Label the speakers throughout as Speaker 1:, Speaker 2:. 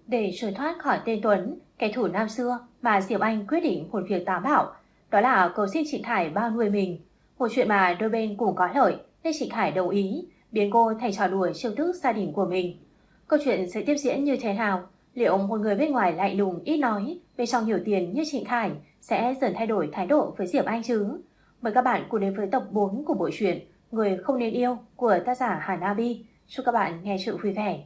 Speaker 1: Để trốn thoát khỏi tên Tuấn, kẻ thù năm xưa mà Diệp Anh quyết định một việc táo bạo, đó là cầu xin Trịnh Khải bao nuôi mình. Một chuyện mà đôi bên cùng có lợi nên Trịnh Khải đồng ý, biến cô thành trò đùa trêu tức gia đình của mình. Câu chuyện sẽ tiếp diễn như thế nào? Liệu một người bên ngoài lạnh lùng ít nói, bên trong nhiều tiền như Trịnh Khải sẽ dần thay đổi thái độ với Diệp Anh chứ? Mời các bạn cùng đến với tập 4 của bộ truyện Người không nên yêu của tác giả Hàn Abi. Chúc các bạn nghe chuyện vui vẻ.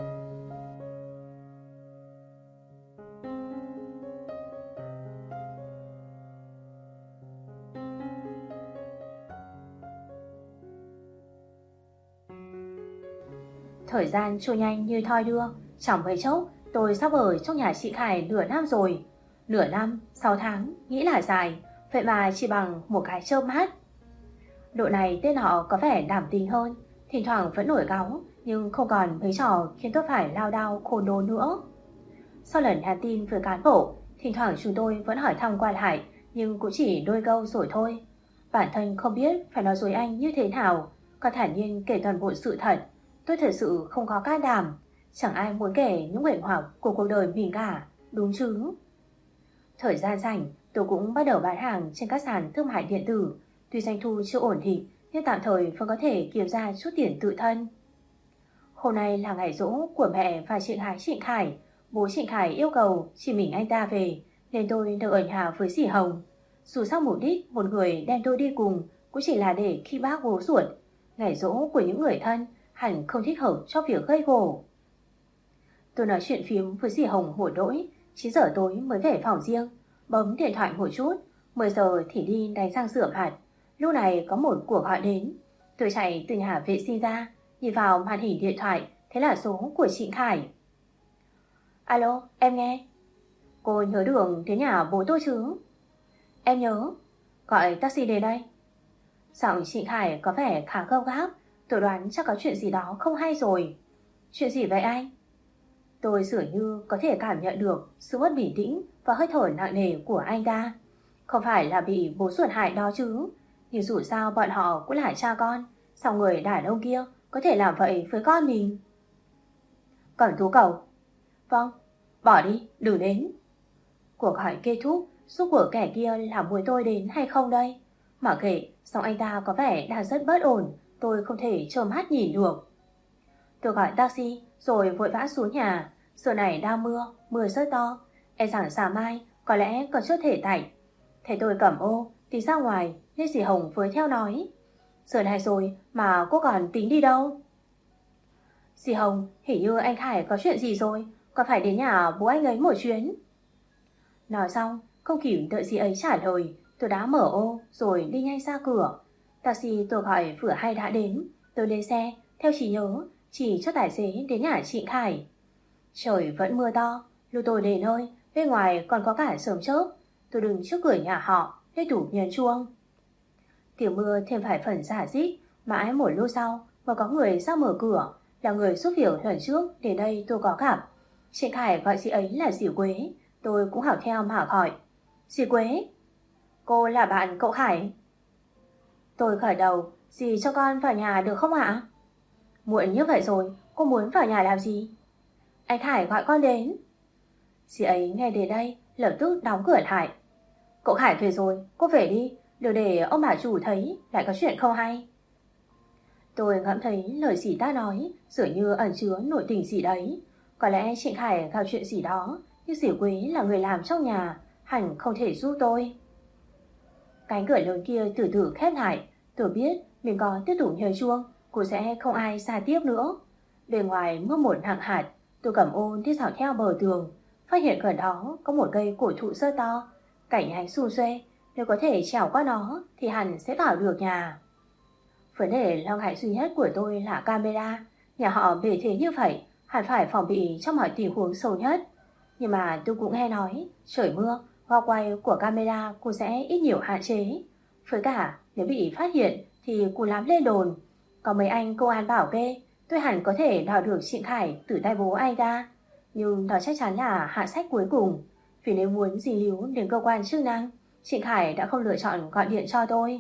Speaker 1: Thời gian trôi nhanh như thoi đưa, chẳng mấy chốc tôi sắp ở trong nhà chị Khải nửa năm rồi. Nửa năm, 6 tháng, nghĩ là dài, vậy mà chỉ bằng một cái chớp mắt. Độ này tên họ có vẻ đảm tính hơn, thỉnh thoảng vẫn nổi cáu, nhưng không còn mấy trò khiến tôi phải lao đao khôn đốn nữa. Sau lần nhắn tin với cán bộ, thỉnh thoảng chúng tôi vẫn hỏi thăm qua lại, nhưng cũng chỉ đôi câu rồi thôi. Bản thân không biết phải nói dối anh như thế nào, còn thản nhiên kể toàn bộ sự thật. Tôi thật sự không có can đảm, chẳng ai muốn kể những nguyện hoặc của cuộc đời mình cả, đúng chứ? Thời gian rảnh, tôi cũng bắt đầu bán hàng trên các sàn thương mại điện tử. Tuy doanh thu chưa ổn định, nhưng tạm thời vẫn có thể kiếm ra chút tiền tự thân. Hôm nay là ngày giỗ của mẹ và chị gái Trịnh Khải. Bố Trịnh Khải yêu cầu chỉ mình anh ta về, nên tôi được ở nhà với dì Hồng. Dù sao mục đích một người đem tôi đi cùng cũng chỉ là để khi bác bố ruột. Ngày giỗ của những người thân hẳn không thích hợp cho việc gây gổ. Tôi nói chuyện phím với dì Hồng hổ đỗi. 9 giờ tối mới về phòng riêng, bấm điện thoại một chút. 10 giờ thì đi đánh răng rửa mặt. Lúc này có một cuộc gọi đến. Tôi chạy từ nhà vệ sinh ra, nhìn vào màn hình điện thoại, thế là số của Trịnh Khải. Alo, em nghe. Cô nhớ đường đến nhà bố tôi chứ? Em nhớ. Gọi taxi đến đây. Giọng Trịnh Khải có vẻ khá gấp gáp. Tôi đoán chắc có chuyện gì đó không hay rồi. Chuyện gì vậy anh? Tôi dường như có thể cảm nhận được sự mất bình tĩnh và hơi thở nặng nề của anh ta. Không phải là bị bố ruột hại đó chứ. Nhưng dù sao bọn họ cũng là cha con. Sao người đàn ông kia có thể làm vậy với con mình? Cẩm Tú cầu. Vâng, bỏ đi, đừng đến. Cuộc gọi kết thúc, suốt của kẻ kia là muốn tôi đến hay không đây? Mà kệ, song anh ta có vẻ đang rất bất ổn. Tôi không thể trơ mắt nhìn được. Tôi gọi taxi rồi vội vã xuống nhà. Giờ này đang mưa, mưa rất to. E rằng sáng mai có lẽ còn chưa thể tạnh. Thấy tôi cầm ô đi ra ngoài nên dì Hồng với theo nói. Giờ này rồi mà cô còn tính đi đâu? Dì Hồng, hình như anh Khải có chuyện gì rồi, còn phải đến nhà bố anh ấy một chuyến. Nói xong, không kịp đợi dì ấy trả lời, tôi đã mở ô rồi đi nhanh ra cửa. Taxi tôi gọi vừa hay đã đến. Tôi lên xe, theo trí nhớ, chỉ cho tài xế đến nhà Trịnh Khải. Trời vẫn mưa to, lúc tôi đến nơi, bên ngoài còn có cả sớm chớp. Tôi đứng trước cửa nhà họ, để tủ nhấn chuông. Tiếng mưa thêm vài phần rả rích, mãi một lúc sau mới có người ra mở cửa, là người giúp việc lần trước đến đây tôi có gặp. Trịnh Khải gọi chị ấy là dì Quế, tôi cũng học theo mà gọi. Dì Quế, cô là bạn cậu Khải? Tôi khởi đầu, dì cho con vào nhà được không ạ? Muộn như vậy rồi, cô muốn vào nhà làm gì? Anh Khải gọi con đến. Dì ấy nghe đến đây, lập tức đóng cửa lại. Cậu Khải về rồi, cô về đi, đừng để ông bà chủ thấy lại có chuyện không hay. Tôi ngẫm thấy lời dì ta nói dường như ẩn chứa nội tình gì đấy. Có lẽ Trịnh Khải gặp chuyện gì đó, nhưng dì Quế là người làm trong nhà, hẳn không thể giúp tôi. Cánh cửa lớn kia từ từ khép lại. Tôi biết mình có tiếp tục nhờ chuông, cô sẽ không ai ra tiếp nữa. Bên ngoài mưa một nặng hạt. Tôi cầm ô đi dạo theo bờ tường, phát hiện gần đó có một cây cổ thụ rất to, cảnh nhánh xum xuê. Nếu có thể trèo qua nó thì hẳn sẽ vào được nhà. Vấn đề lo ngại duy nhất của tôi là camera. Nhà họ bề thế như vậy, hẳn phải phòng bị trong mọi tình huống xấu nhất. Nhưng mà tôi cũng nghe nói trời mưa, góc quay của camera cũng sẽ ít nhiều hạn chế. Với cả nếu bị phát hiện thì cũng lắm lên đồn. Có mấy anh công an bảo kê tôi hẳn có thể đào được Trịnh Khải từ tay bố anh ta. Nhưng đó chắc chắn là hạ sách cuối cùng. Vì nếu muốn dính líu đến cơ quan chức năng, Trịnh Khải đã không lựa chọn gọi điện cho tôi.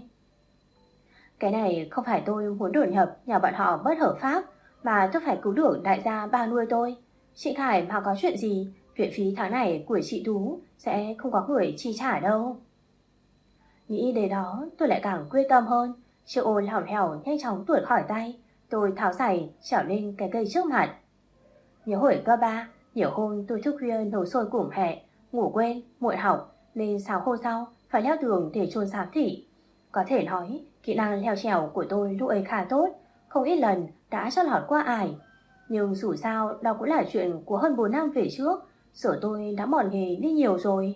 Speaker 1: Cái này không phải tôi muốn đột nhập nhà bọn họ bất hợp pháp, mà tôi phải cứu được đại gia ba nuôi tôi. Chị Khải mà có chuyện gì, viện phí tháng này của chị Tú sẽ không có người chi trả đâu. Nghĩ đến đó tôi lại càng quyết tâm hơn. Chiếc ô lỏng lẻo nhanh chóng tuột khỏi tay. Tôi tháo giày trèo lên cái cây trước mặt. Nhớ hồi cấp 3, nhiều hôm tôi thức khuya nấu sôi cùng mẹ, ngủ quên, muộn học nên sáng hôm sau phải leo tường để chôn giám thị. Có thể nói kỹ năng leo trèo của tôi lúc ấy khá tốt, không ít lần đã chót lọt qua ải. Nhưng dù sao đó cũng là chuyện của hơn 4 năm về trước, giờ tôi đã mòn nghề đi nhiều rồi.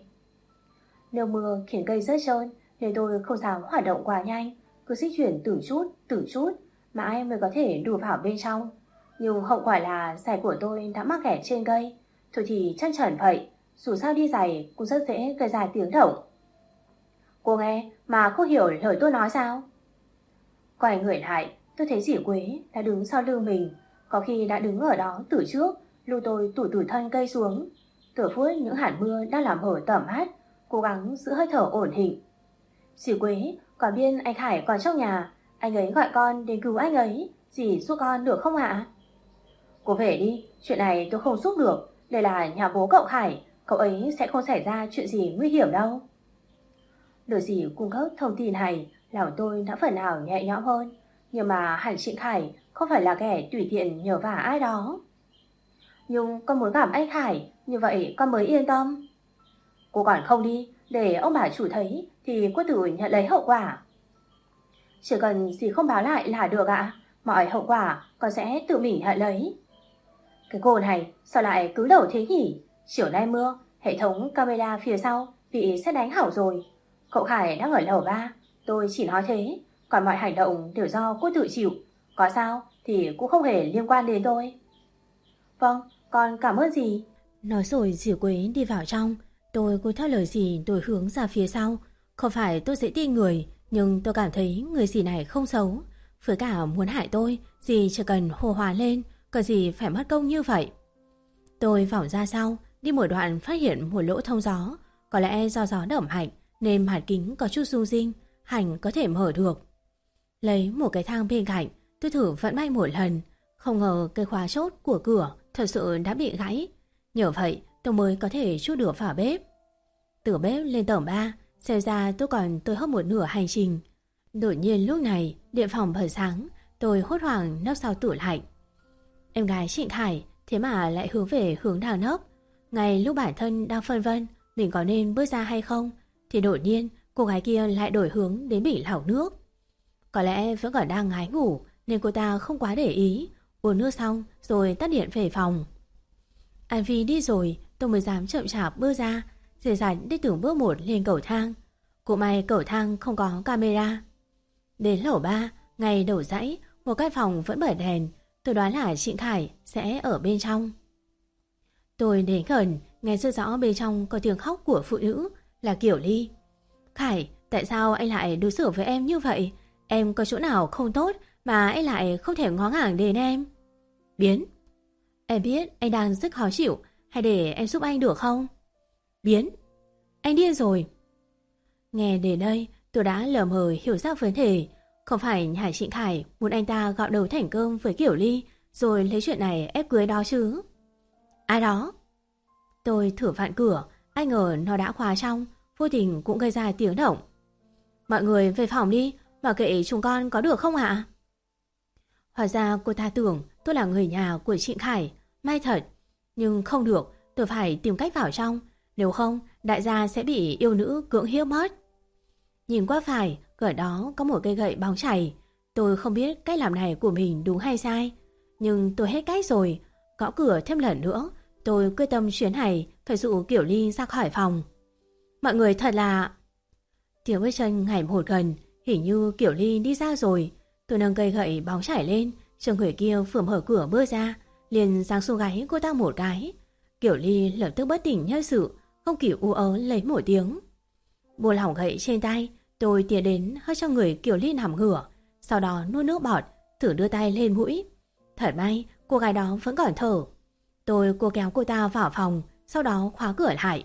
Speaker 1: Nếu mưa khiến cây rớt trơn nên tôi không dám hoạt động quá nhanh, cứ di chuyển từng chút, mãi mới có thể đùa vào bên trong. Nhưng hậu quả là giày của tôi đã mắc kẹt trên cây. Thôi thì chân trần vậy, dù sao đi giày cũng rất dễ gây ra tiếng động. Cô nghe mà không hiểu lời tôi nói sao? Quay người lại, tôi thấy dì Quế đã đứng sau lưng mình, có khi đã đứng ở đó từ trước, lúc tôi tủi thân cây xuống. Từ phút những hạt mưa đã làm hở tầm mắt, cố gắng giữ hơi thở ổn định. Dì Quế, có biết anh Khải còn trong nhà, anh ấy gọi con đến cứu anh ấy, dì giúp con được không ạ? Cô về đi, chuyện này tôi không giúp được, đây là nhà bố cậu Khải, cậu ấy sẽ không xảy ra chuyện gì nguy hiểm đâu. Được dì cung cấp thông tin này, lòng tôi đã phần nào nhẹ nhõm hơn, nhưng mà hẳn chị Khải không phải là kẻ tùy tiện nhờ vả ai đó. Nhưng con muốn gặp anh Khải, như vậy con mới yên tâm. Cô còn không đi, để ông bà chủ thấy thì cô tự nhận lấy hậu quả. Chỉ cần dì không báo lại là được ạ, mọi hậu quả con sẽ tự mình nhận lấy. Cái cô này sao lại cứ đầu thế nhỉ? Chiều nay mưa, hệ thống camera phía sau bị sét đánh hỏng rồi. Cậu Khải đang ở lầu 3, tôi chỉ nói thế, còn mọi hành động đều do cô tự chịu. Có sao thì cũng không hề liên quan đến tôi. Vâng, con cảm ơn dì. Nói rồi dì Quế đi vào trong. Tôi cũng theo lời dì đổi hướng ra phía sau. Không phải tôi dễ tin người, nhưng tôi cảm thấy người dì này không xấu. Với cả muốn hại tôi, dì chỉ cần hô hoán lên, cần gì phải mất công như vậy. Tôi vòng ra sau, đi một đoạn phát hiện một lỗ thông gió. Có lẽ do gió đẩm mạnh nên mặt kính có chút rung rinh, hẳn có thể mở được. Lấy một cái thang bên cạnh, tôi thử vận may một lần. Không ngờ cái khóa chốt của cửa thật sự đã bị gãy. Nhờ vậy tôi mới có thể chút được vào bếp. Từ bếp lên tầng 3, xem ra tôi còn tới hơn một nửa hành trình. Đột nhiên lúc này điện phòng bật sáng, tôi hốt hoảng nấp sau tủ lạnh. Em gái Trịnh Khải thế mà lại hướng về hướng đào nấp. Ngay lúc bản thân đang phân vân mình có nên bước ra hay không, thì đột nhiên cô gái kia lại đổi hướng đến bể lọc nước. Có lẽ vẫn còn đang ngái ngủ nên cô ta không quá để ý, uống nước xong rồi tắt điện về phòng. An Vi đi rồi, tôi mới dám chậm chạp bước ra, dè dặt đi từng bước một lên cầu thang. Cũng may cầu thang không có camera. Đến lầu 3, ngay đầu dãy, một căn phòng vẫn bật đèn. Tôi đoán là Trịnh Khải sẽ ở bên trong. Tôi đến gần, nghe rất rõ bên trong có tiếng khóc của phụ nữ, là Kiều Ly. Khải, tại sao anh lại đối xử với em như vậy? Em có chỗ nào không tốt mà anh lại không thể ngó ngàng đến em? Biến. Em biết anh đang rất khó chịu, hay để em giúp anh được không? Biến. Anh điên rồi. Nghe đến đây, tôi đã lờ mờ hiểu ra vấn đề. Không phải nhà Trịnh Khải muốn anh ta gạo đầu thành cơm với Kiều Ly rồi lấy chuyện này ép cưới đó chứ. Ai đó? Tôi thử vặn cửa, ai ngờ nó đã khóa trong, vô tình cũng gây ra tiếng động. Mọi người về phòng đi, bảo kệ chúng con có được không ạ? Hóa ra cô ta tưởng tôi là người nhà của Trịnh Khải, may thật. Nhưng không được, tôi phải tìm cách vào trong, nếu không đại gia sẽ bị yêu nữ cưỡng hiếp mất. Nhìn qua phải, ở đó có một cây gậy bóng chảy. Tôi không biết cách làm này của mình đúng hay sai, nhưng tôi hết cách rồi. Gõ cửa thêm lần nữa, tôi quyết tâm chuyến này phải dụ Kiều Ly ra khỏi phòng. Mọi người thật là... Tiếng bước chân ngày một gần, hình như Kiều Ly đi ra rồi. Tôi nâng cây gậy bóng chảy lên, cho người kia vừa mở cửa bước ra, liền giáng xuống gáy cô ta một cái. Kiều Ly lập tức bất tỉnh nhân sự, không kịp u ớ lấy một tiếng. Buông lỏng gậy trên tay, tôi tiến đến hất cho người Kiều Ly nằm ngửa, sau đó nuốt nước bọt, thử đưa tay lên mũi. Thật may, cô gái đó vẫn còn thở. Tôi cố kéo cô ta vào phòng, sau đó khóa cửa lại.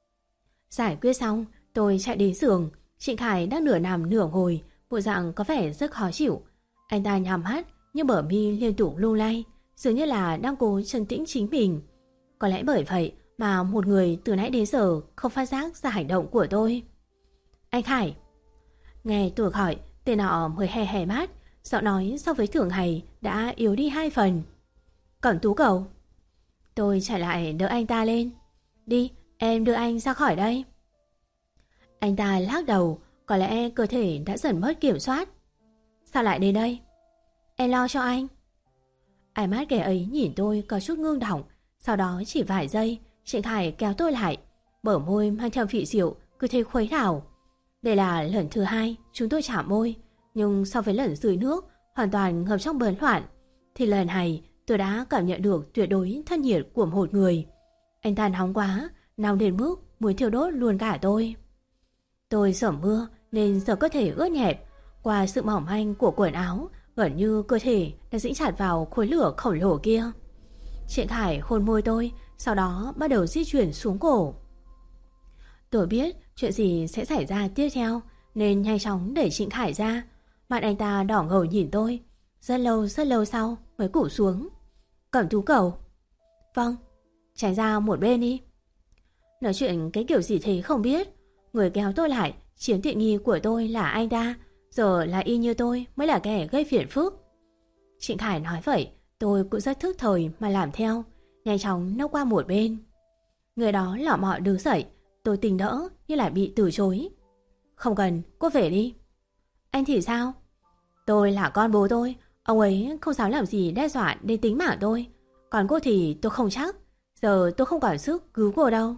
Speaker 1: Giải quyết xong, tôi chạy đến giường. Trịnh Khải đang nửa nằm nửa ngồi, bộ dạng có vẻ rất khó chịu. Anh ta nhắm mắt, nhưng bờ mi liên tục lung lay, dường như là đang cố trấn tĩnh chính mình. Có lẽ bởi vậy mà một người từ nãy đến giờ không phát giác ra hành động của tôi. Anh Khải. Nghe tôi gọi, tên nọ mới hé hé mắt, giọng nói so với thường ngày đã yếu đi 2 phần. Cẩm Tú cậu. Tôi chạy lại đỡ anh ta lên. Đi, em đưa anh ra khỏi đây. Anh ta lắc đầu, có lẽ cơ thể đã dần mất kiểm soát. Sao lại đến đây? Em lo cho anh. Ánh mắt kẻ ấy nhìn tôi có chút ngưng động, sau đó chỉ vài giây, Trịnh Khải kéo tôi lại, bờ môi mang theo vị rượu cứ thế khuấy đảo. Đây là lần thứ 2 chúng tôi chạm môi, nhưng so với lần dưới nước hoàn toàn ngập trong bấn loạn, thì lần này tôi đã cảm nhận được tuyệt đối thân nhiệt của một người. Anh ta nóng quá, nóng đến mức muốn thiêu đốt luôn cả tôi. Tôi sợ mưa nên giờ cơ thể ướt nhẹp, qua sự mỏng manh của quần áo, gần như cơ thể đã dính chặt vào khối lửa khổng lồ kia. Trịnh Khải hôn môi tôi, sau đó bắt đầu di chuyển xuống cổ. Tôi biết chuyện gì sẽ xảy ra tiếp theo nên nhanh chóng đẩy Trịnh Khải ra. Mặt anh ta đỏ ngầu nhìn tôi, rất lâu sau mới cụp xuống. Cẩm Tú cậu. Vâng. Tránh ra một bên đi. Nói chuyện cái kiểu gì thế không biết. Người kéo tôi lại, chiếm tiện nghi của tôi là anh ta, giờ là y như tôi mới là kẻ gây phiền phức. Trịnh Khải nói vậy, tôi cũng rất thức thời mà làm theo, nhanh chóng nốc qua một bên. Người đó lọ mọ đứng dậy, tôi tình đỡ nhưng lại bị từ chối. Không cần, cô về đi. Anh thì sao? Tôi là con bố tôi, ông ấy không dám làm gì đe dọa đến tính mạng tôi. Còn cô thì tôi không chắc, giờ tôi không còn sức cứu cô đâu.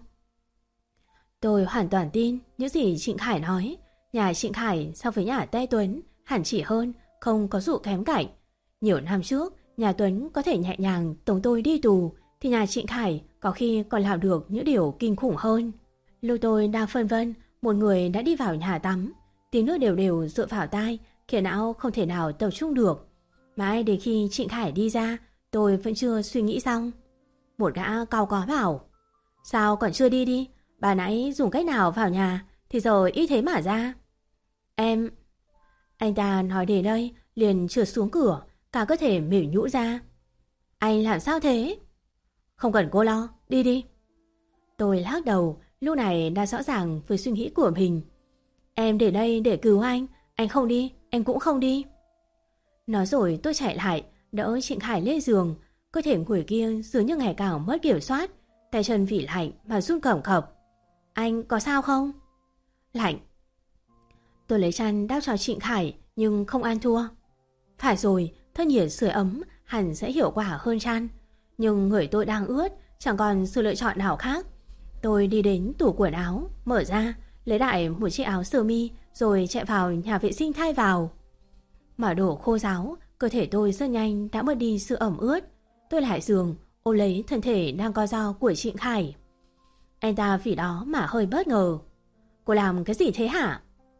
Speaker 1: Tôi hoàn toàn tin những gì Trịnh Khải nói. Nhà Trịnh Khải so với nhà Tây Tuấn hẳn chỉ hơn, không có dụ kém cạnh. Nhiều năm trước, nhà Tuấn có thể nhẹ nhàng tống tôi đi tù, thì nhà Trịnh Khải có khi còn làm được những điều kinh khủng hơn. Lúc tôi đang phân vân, một người đã đi vào nhà tắm. Tiếng nước đều đều dựa vào tai, khiến não không thể nào tập trung được. Mãi đến khi Trịnh Khải đi ra, tôi vẫn chưa suy nghĩ xong. Một gã cao có bảo: Sao còn chưa đi đi? Bà nãy dùng cách nào vào nhà thì giờ ít thế mà ra. Em... Anh ta nói đến đây liền trượt xuống cửa, cả cơ thể mỉu nhũ ra. Anh làm sao thế? Không cần cô lo, đi đi. Tôi lắc đầu, lúc này đã rõ ràng với suy nghĩ của mình. Em để đây để cứu anh không đi, em cũng không đi. Nói rồi tôi chạy lại, đỡ Trịnh Khải lên giường. Cơ thể người kia dường như ngày càng mất kiểm soát, tay chân vì lạnh mà run cầm cập. Anh có sao không? Lạnh. Tôi lấy chăn đắp cho Trịnh Khải nhưng không ăn thua. Phải rồi, thân nhiệt sưởi ấm hẳn sẽ hiệu quả hơn chăn. Nhưng người tôi đang ướt, chẳng còn sự lựa chọn nào khác. Tôi đi đến tủ quần áo, mở ra, lấy đại một chiếc áo sơ mi rồi chạy vào nhà vệ sinh thay vào. Mà đổ khô ráo, cơ thể tôi rất nhanh đã mất đi sự ẩm ướt. Tôi lại giường, ôm lấy thân thể đang co ro của Trịnh Khải. Anh ta vì đó mà hơi bất ngờ. Cô làm cái gì thế hả?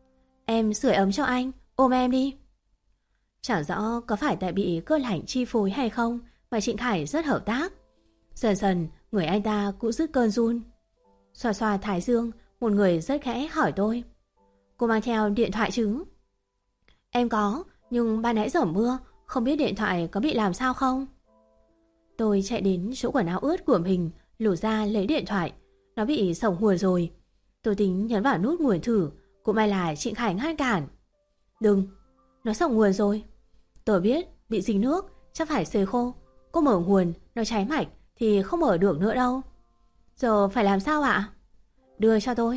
Speaker 1: Em sưởi ấm cho anh, ôm em đi. Chẳng rõ có phải tại bị cơn lạnh chi phối hay không mà Trịnh Khải rất hợp tác. Dần dần người anh ta cũng dứt cơn run. Xoa xoa thái dương, một người rất khẽ hỏi tôi: Cô mang theo điện thoại chứ? Em có, nhưng ban nãy giở mưa, không biết điện thoại có bị làm sao không? Tôi chạy đến chỗ quần áo ướt của mình, lột ra lấy điện thoại. Nó bị sổng nguồn rồi. Tôi tính nhấn vào nút nguồn thử, cũng may là Trịnh Khải ngăn cản. Đừng, nó sổng nguồn rồi. Tôi biết bị dính nước, chắc phải sơi khô. Cô mở nguồn, nó cháy mạch thì không mở được nữa đâu. Giờ phải làm sao ạ? Đưa cho tôi.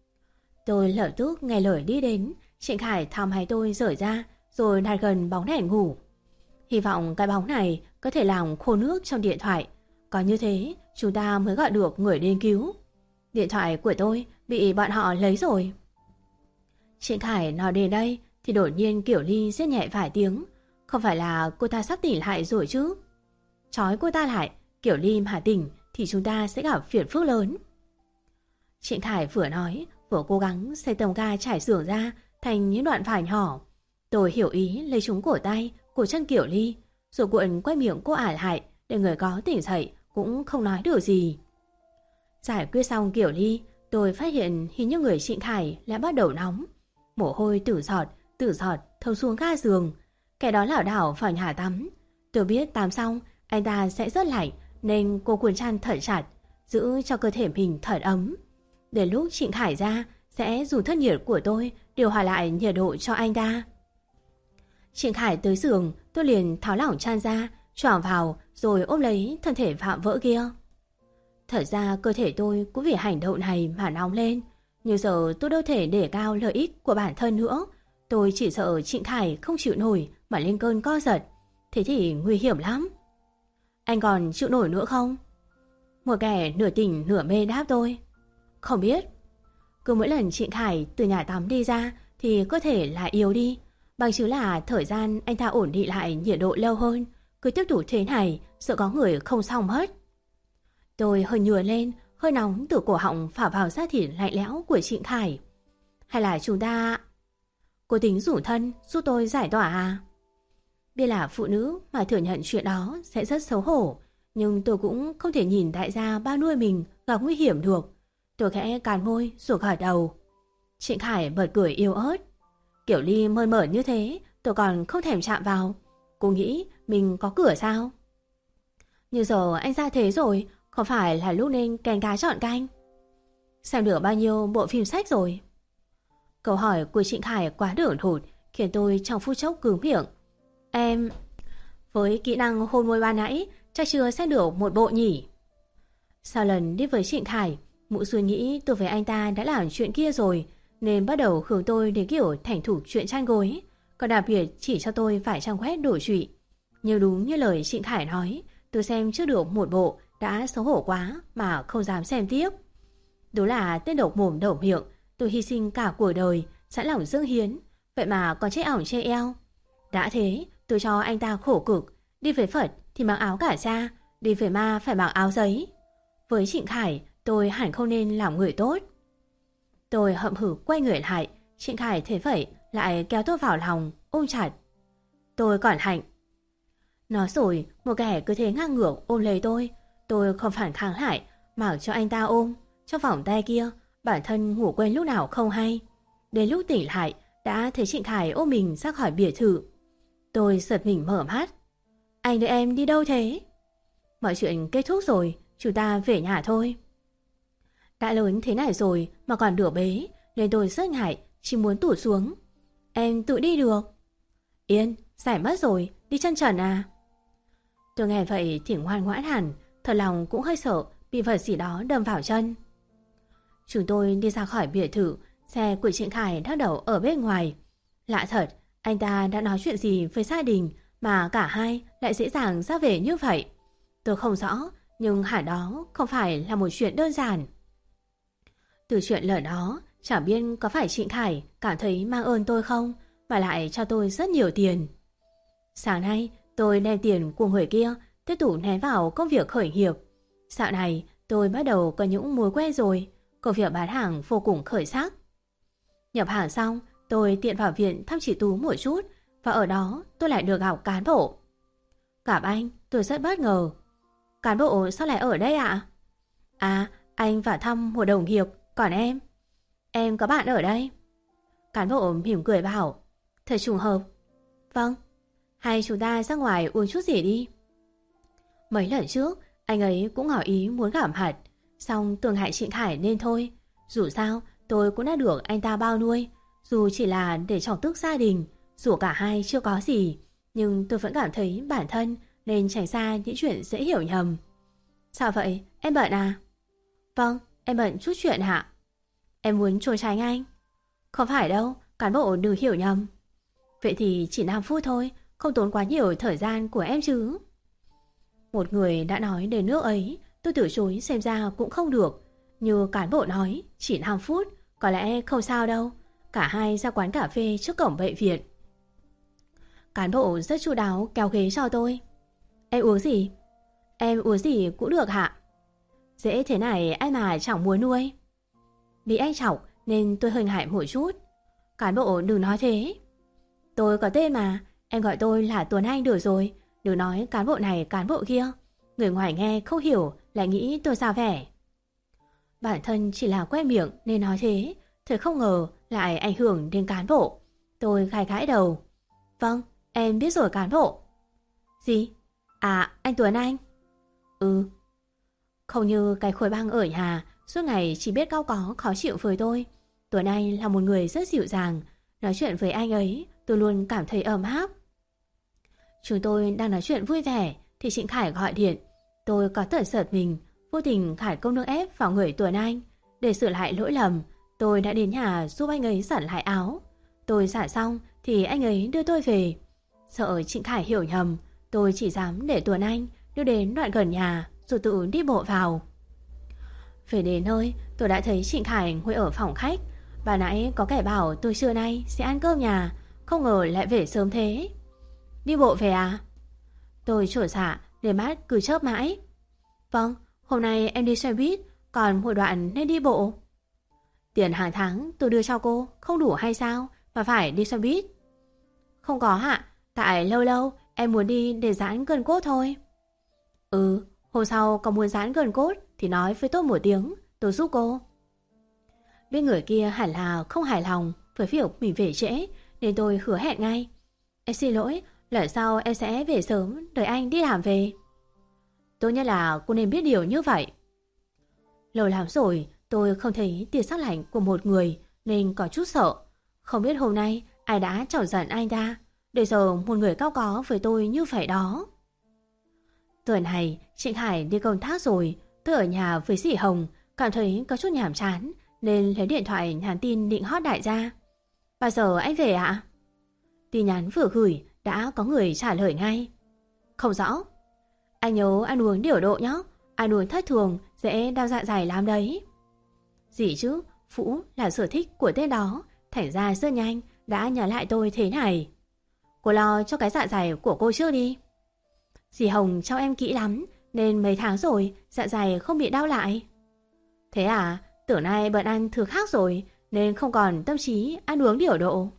Speaker 1: Tôi lập tức nghe lời đi đến. Trịnh Khải thăm hai tôi rời ra rồi đặt gần bóng đèn ngủ. Hy vọng cái bóng này có thể làm khô nước trong điện thoại. Có như thế chúng ta mới gọi được người đến cứu. Điện thoại của tôi bị bọn họ lấy rồi. Trịnh Khải nói đến đây thì đột nhiên Kiểu Ly rít nhẹ vài tiếng. Không phải là cô ta sắp tỉnh lại rồi chứ? Trói cô ta lại, Kiểu Ly mà tỉnh thì chúng ta sẽ gặp phiền phức lớn. Trịnh Khải vừa nói vừa cố gắng xây tầng ga trải xưởng ra thành những đoạn vải nhỏ. Tôi hiểu ý lấy chúng cổ tay, cổ chân Kiểu Ly, rồi cuộn quay miệng cô ả lại để người có tỉnh dậy cũng không nói được gì. Giải quyết xong Kiểu Ly, tôi phát hiện hình như người Trịnh Khải đã bắt đầu nóng. Mồ hôi tử giọt thấm xuống ga giường. Kẻ đó lảo đảo vào nhà tắm. Tôi biết tắm xong anh ta sẽ rất lạnh nên cô cuốn chăn thật chặt, giữ cho cơ thể mình thật ấm. Đến lúc Trịnh Khải ra, sẽ dùng thân nhiệt của tôi điều hòa lại nhiệt độ cho anh ta. Trịnh Khải tới giường, tôi liền tháo lỏng chăn ra, choàng vào rồi ôm lấy thân thể vạm vỡ kia. Thật ra cơ thể tôi cũng vì hành động này mà nóng lên, nhưng giờ tôi đâu thể để cao lợi ích của bản thân nữa. Tôi chỉ sợ Trịnh Khải không chịu nổi mà lên cơn co giật, thế thì nguy hiểm lắm. Anh còn chịu nổi nữa không? Một kẻ nửa tỉnh nửa mê đáp tôi. Không biết. Cứ mỗi lần Trịnh Khải từ nhà tắm đi ra thì cơ thể lại yếu đi, bằng chứ là thời gian anh ta ổn định lại nhiệt độ lâu hơn. Cứ tiếp tục thế này sợ có người không xong hết. Tôi hơi nhừa lên, hơi nóng từ cổ họng phả vào da thịt lạnh lẽo của Trịnh Khải. Hay là chúng ta... Cô tính rủ thân giúp tôi giải tỏa à? Biết là phụ nữ mà thừa nhận chuyện đó sẽ rất xấu hổ, nhưng tôi cũng không thể nhìn đại gia bao nuôi mình gặp nguy hiểm được. Tôi khẽ càn môi rồi gật đầu. Trịnh Khải bật cười yếu ớt. Kiểu ly mơn mởn như thế tôi còn không thèm chạm vào. Cô nghĩ mình có cửa sao? Nhưng giờ anh ra thế rồi, không phải là lúc nên canh cá chọn canh? Xem được bao nhiêu bộ phim sách rồi? Câu hỏi của Trịnh Khải quá đưởng thụt khiến tôi trong phút chốc cứng miệng. Em... Với kỹ năng hôn môi ban nãy chắc chưa xem được một bộ nhỉ? Sau lần đi với Trịnh Khải, Mụ Xuân nghĩ tôi với anh ta đã làm chuyện kia rồi, nên bắt đầu hướng tôi đến kiểu thành thủ chuyện chăn gối, còn đặc biệt chỉ cho tôi vài trang web đổi trụy. Nhưng đúng như lời Trịnh Khải nói, tôi xem chưa được một bộ đã xấu hổ quá mà không dám xem tiếp. Đúng là tên độc mồm đổ miệng, tôi hy sinh cả cuộc đời, sẵn lòng dâng hiến, vậy mà còn chết ỏng chê eo. Đã thế, tôi cho anh ta khổ cực, đi với Phật thì mặc áo cả sa, đi với ma phải mặc áo giấy. Với Trịnh Khải, tôi hẳn không nên làm người tốt. Tôi hậm hực quay người lại, Trịnh Khải thế vậy lại kéo tôi vào lòng, ôm chặt. Tôi còn hạnh. Nói rồi, một kẻ cứ thế ngang ngược ôm lấy tôi không phản kháng lại, mặc cho anh ta ôm. Trong vòng tay kia, bản thân ngủ quên lúc nào không hay. Đến lúc tỉnh lại, đã thấy Trịnh Khải ôm mình ra khỏi biệt thự. Tôi giật mình mở mắt. Anh đưa em đi đâu thế? Mọi chuyện kết thúc rồi, chúng ta về nhà thôi. Đã lớn thế này rồi mà còn đửa bế, nên tôi rất ngại, chỉ muốn tụt xuống. Em tự đi được. Yên, giải mất rồi, đi chân trần à? Tôi nghe vậy thì ngoan ngoãn hẳn, thật lòng cũng hơi sợ bị vật gì đó đâm vào chân. Chúng tôi đi ra khỏi biệt thự, xe của Trịnh Khải đang đậu ở bên ngoài. Lạ thật, anh ta đã nói chuyện gì với gia đình mà cả hai lại dễ dàng ra về như vậy. Tôi không rõ, nhưng hẳn đó không phải là một chuyện đơn giản. Từ chuyện lần đó, chẳng biết có phải Trịnh Khải cảm thấy mang ơn tôi không, mà lại cho tôi rất nhiều tiền. Sáng nay, tôi đem tiền của người kia tiếp tục ném vào công việc khởi nghiệp. Dạo này, tôi bắt đầu có những mối quen rồi, công việc bán hàng vô cùng khởi sắc. Nhập hàng xong, tôi tiện vào viện thăm chị Tú một chút, và ở đó tôi lại được gặp cán bộ. Cảm anh, tôi rất bất ngờ. Cán bộ sao lại ở đây ạ? À, anh vào thăm một đồng nghiệp, còn em có bạn ở đây. Cán bộ mỉm cười bảo, thật trùng hợp. Vâng, hay chúng ta ra ngoài uống chút gì đi. Mấy lần trước, anh ấy cũng ngỏ ý muốn gặp mặt, xong tưởng hại Trịnh Khải nên thôi. Dù sao, tôi cũng đã được anh ta bao nuôi, dù chỉ là để chọc tức gia đình, dù cả hai chưa có gì, nhưng tôi vẫn cảm thấy bản thân nên tránh xa những chuyện dễ hiểu nhầm. Sao vậy, em bận à? Vâng, em bận chút chuyện hả? Em muốn trốn tránh anh? Không phải đâu, cán bộ đừng hiểu nhầm. Vậy thì chỉ 5 phút thôi, không tốn quá nhiều thời gian của em chứ. Một người đã nói đến nước ấy, tôi từ chối xem ra cũng không được. Như cán bộ nói, chỉ 5 phút, có lẽ không sao đâu. Cả hai ra quán cà phê trước cổng bệnh viện. Cán bộ rất chu đáo kéo ghế cho tôi. Em uống gì? Em uống gì cũng được hả? Dễ thế này ai mà chẳng muốn nuôi. Bị anh chọc nên tôi hơi ngại một chút. Cán bộ đừng nói thế. Tôi có tên mà, em gọi tôi là Tuấn Anh được rồi. Đừng nói cán bộ này cán bộ kia. Người ngoài nghe không hiểu lại nghĩ tôi ra vẻ. Bản thân chỉ là quen miệng nên nói thế, thật không ngờ lại ảnh hưởng đến cán bộ. Tôi gãi gãi đầu. Vâng, em biết rồi cán bộ. Gì? À, anh Tuấn Anh. Ừ. Không như cái khối băng ở nhà, suốt ngày chỉ biết cau có khó chịu với tôi. Tuấn Anh là một người rất dịu dàng. Nói chuyện với anh ấy, tôi luôn cảm thấy ấm áp. Chúng tôi đang nói chuyện vui vẻ thì Trịnh Khải gọi điện. Tôi có tởn giật mình, vô tình khải công nước ép vào người Tuấn Anh. Để sửa lại lỗi lầm, tôi đã đến nhà giúp anh ấy giặt lại áo. Tôi giặt xong thì anh ấy đưa tôi về. Sợ Trịnh Khải hiểu nhầm, tôi chỉ dám để Tuấn Anh đưa đến đoạn gần nhà rồi tự đi bộ vào. Về đến nơi, tôi đã thấy Trịnh Khải ngồi ở phòng khách. Bà nãy có kẻ bảo tôi trưa nay sẽ ăn cơm nhà, không ngờ lại về sớm thế. Đi bộ về à? Tôi trột dạ, để mắt cứ chớp mãi. Vâng, hôm nay em đi xe buýt, còn một đoạn nên đi bộ. Tiền hàng tháng tôi đưa cho cô không đủ hay sao mà phải đi xe buýt? Không có ạ, tại lâu lâu em muốn đi để giãn gân cốt thôi. Ừ, hôm sau có muốn giãn gân cốt thì nói với tôi một tiếng, tôi giúp cô. Bên người kia hẳn là không hài lòng với việc mình về trễ, nên tôi hứa hẹn ngay. Em xin lỗi, lần sau em sẽ về sớm đợi anh đi làm về. Tốt nhất là cô nên biết điều như vậy. Lâu lắm rồi tôi không thấy tia sắc lạnh của một người nên có chút sợ. Không biết hôm nay ai đã chọc giận anh ta, để giờ một người cao có với tôi như vậy đó. Tuần này Trịnh Hải đi công tác rồi, tôi ở nhà với dì Hồng, cảm thấy có chút nhàm chán nên lấy điện thoại nhắn tin định hót đại gia. Bao giờ anh về ạ? Tin nhắn vừa gửi đã có người trả lời ngay. Không rõ. Anh nhớ ăn uống điều độ nhé, ăn uống thất thường dễ đau dạ dày lắm đấy. Gì chứ, Phũ là sở thích của tên đó, thành ra rất nhanh đã nhắn lại tôi thế này. Cô lo cho cái dạ dày của cô trước đi. Dì Hồng cho em kỹ lắm nên mấy tháng rồi dạ dày không bị đau lại. Thế à, tưởng nay bận ăn thứ khác rồi nên không còn tâm trí ăn uống điều độ.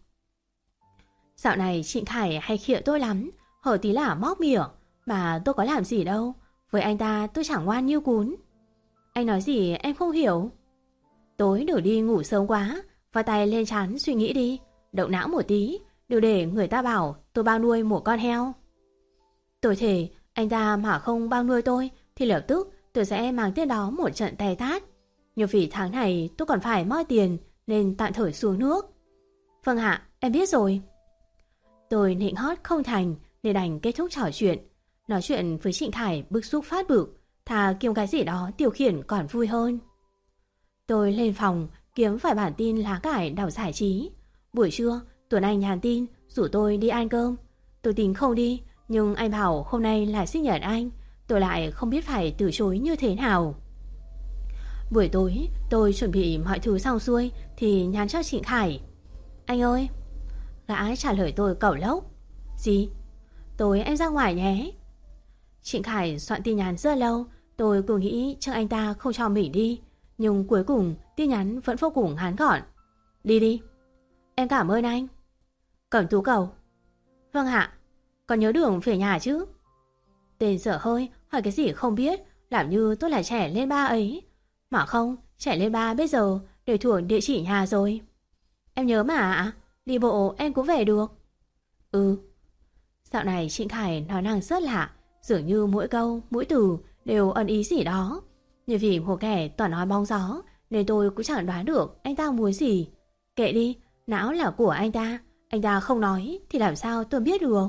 Speaker 1: Dạo này Trịnh Khải hay khịa tôi lắm, hở tí là móc miệng, mà tôi có làm gì đâu, với anh ta tôi chẳng ngoan như cún. Anh nói gì em không hiểu. Tối đổ đi ngủ sớm quá, và tay lên trán suy nghĩ đi, động não một tí, đừng để người ta bảo tôi bao nuôi một con heo. Tôi thề anh ta mà không bao nuôi tôi thì lập tức tôi sẽ mang tên đó một trận tè tát. Nhưng vì tháng này tôi còn phải moi tiền nên tạm thời xuống nước. Vâng ạ, em biết rồi. Tôi nịnh hót không thành nên đành kết thúc trò chuyện. Nói chuyện với Trịnh Khải bức xúc phát bực, thà kiếm cái gì đó tiêu khiển còn vui hơn. Tôi lên phòng kiếm vài bản tin lá cải đọc giải trí. Buổi trưa Tuấn Anh nhắn tin rủ tôi đi ăn cơm. Tôi tính không đi, nhưng anh bảo hôm nay là sinh nhật anh. Tôi lại không biết phải từ chối như thế nào. Buổi tối tôi chuẩn bị mọi thứ xong xuôi thì nhắn cho Trịnh Khải. Anh ơi. Gã trả lời tôi cẩu lốc. Gì? Tối em ra ngoài nhé. Trịnh Khải soạn tin nhắn rất lâu. Tôi cứ nghĩ chắc anh ta không cho mình đi, nhưng cuối cùng tin nhắn vẫn vô cùng ngắn gọn. Đi đi. Em cảm ơn anh. Cẩm Tú cầu. Vâng ạ. Còn nhớ đường về nhà chứ? Tên dở hơi hỏi cái gì không biết, làm như tôi là trẻ lên ba ấy. Mà không, trẻ lên ba bây giờ đều thuộc địa chỉ nhà rồi. Em nhớ mà ạ. Đi bộ em cũng về được. Ừ. Dạo này Trịnh Khải nói năng rất lạ, dường như mỗi câu, mỗi từ đều ẩn ý gì đó. Nhưng vì một kẻ toàn nói bóng gió nên tôi cũng chẳng đoán được anh ta muốn gì. Kệ đi, não là của anh ta không nói thì làm sao tôi biết được.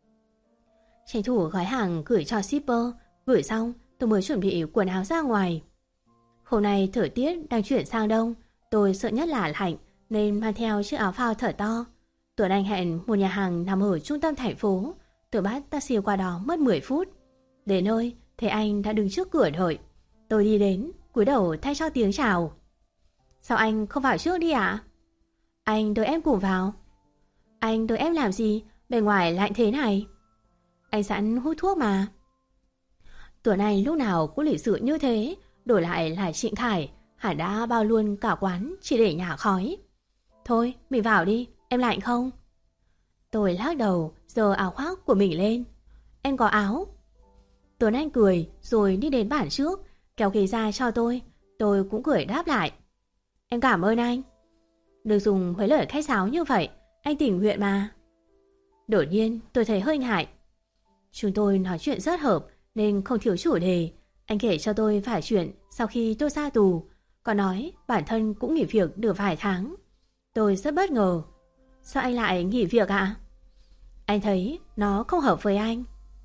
Speaker 1: Tranh thủ gói hàng gửi cho shipper, gửi xong tôi mới chuẩn bị quần áo ra ngoài. Hôm nay thời tiết đang chuyển sang đông, tôi sợ nhất là lạnh nên mang theo chiếc áo phao thở to. Tuấn Anh hẹn một nhà hàng nằm ở trung tâm thành phố. Tôi bắt taxi qua đó mất 10 phút. Đến nơi, thấy anh đã đứng trước cửa đợi. Tôi đi đến, cúi đầu thay cho tiếng chào. Sao anh không vào trước đi ạ? Anh đợi em cùng vào. Anh đợi em làm gì? Bên ngoài lạnh thế này. Anh sẵn hút thuốc mà. Tuấn Anh lúc nào cũng lịch sự như thế, đổi lại là Trịnh Khải, hẳn đã bao luôn cả quán chỉ để nhả khói. Thôi, mình vào đi, em lạnh không? Tôi lắc đầu, giơ áo khoác của mình lên. Em có áo. Tuấn Anh cười rồi đi đến bàn trước, kéo ghế ra cho tôi. Tôi cũng cười đáp lại. Em cảm ơn anh. Đừng dùng mấy lời khách sáo như vậy, anh tình nguyện mà. Đột nhiên tôi thấy hơi ngại. Chúng tôi nói chuyện rất hợp nên không thiếu chủ đề. Anh kể cho tôi vài chuyện sau khi tôi ra tù, còn nói bản thân cũng nghỉ việc được vài tháng. Tôi rất bất ngờ. Sao anh lại nghỉ việc ạ? Anh thấy nó không hợp với anh.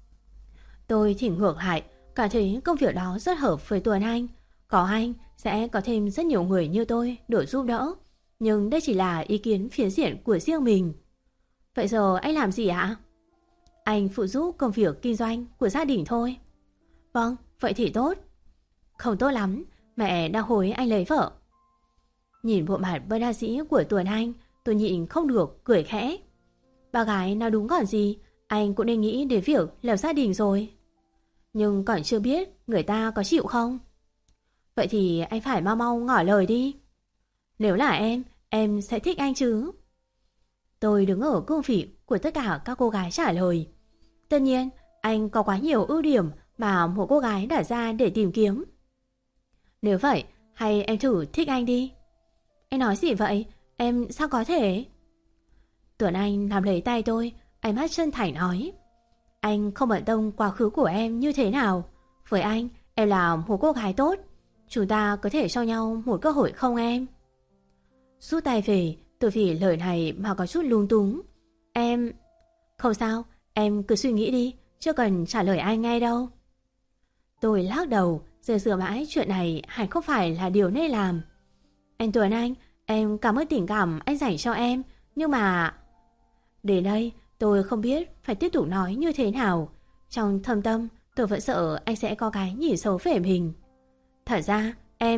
Speaker 1: Tôi thì ngược lại, cảm thấy công việc đó rất hợp với Tuấn Anh. Có anh sẽ có thêm rất nhiều người như tôi để giúp đỡ. Nhưng đây chỉ là ý kiến phiến diện của riêng mình. Vậy giờ anh làm gì ạ? Anh phụ giúp công việc kinh doanh của gia đình thôi. Vâng, vậy thì tốt. Không tốt lắm, mẹ đang hối anh lấy vợ. Nhìn bộ mặt bất đắc dĩ của Tuấn Anh, tôi nhịn không được cười khẽ. Bà gái nói đúng còn gì, anh cũng nên nghĩ đến việc lập gia đình rồi. Nhưng còn chưa biết người ta có chịu không. Vậy thì anh phải mau mau ngỏ lời đi. Nếu là em sẽ thích anh chứ? Tôi đứng ở cương vị của tất cả các cô gái trả lời. Tất nhiên, anh có quá nhiều ưu điểm mà một cô gái đặt ra để tìm kiếm. Nếu vậy, hay em thử thích anh đi. Anh nói gì vậy? Em sao có thể? Tuấn Anh nắm lấy tay tôi, ánh mắt chân thành nói. Anh không bận tâm quá khứ của em như thế nào. Với anh, em là một cô gái tốt. Chúng ta có thể cho nhau một cơ hội không em? Rút tay về, tôi vì lời này mà có chút lung túng. Em... Không sao, em cứ suy nghĩ đi, chưa cần trả lời anh ngay đâu. Tôi lắc đầu, dựa mãi chuyện này hẳn không phải là điều nên làm. Anh Tuấn Anh, em cảm ơn tình cảm anh dành cho em, nhưng mà... Đến đây, tôi không biết phải tiếp tục nói như thế nào. Trong thâm tâm, tôi vẫn sợ anh sẽ có cái nhìn xấu về mình. Thật ra,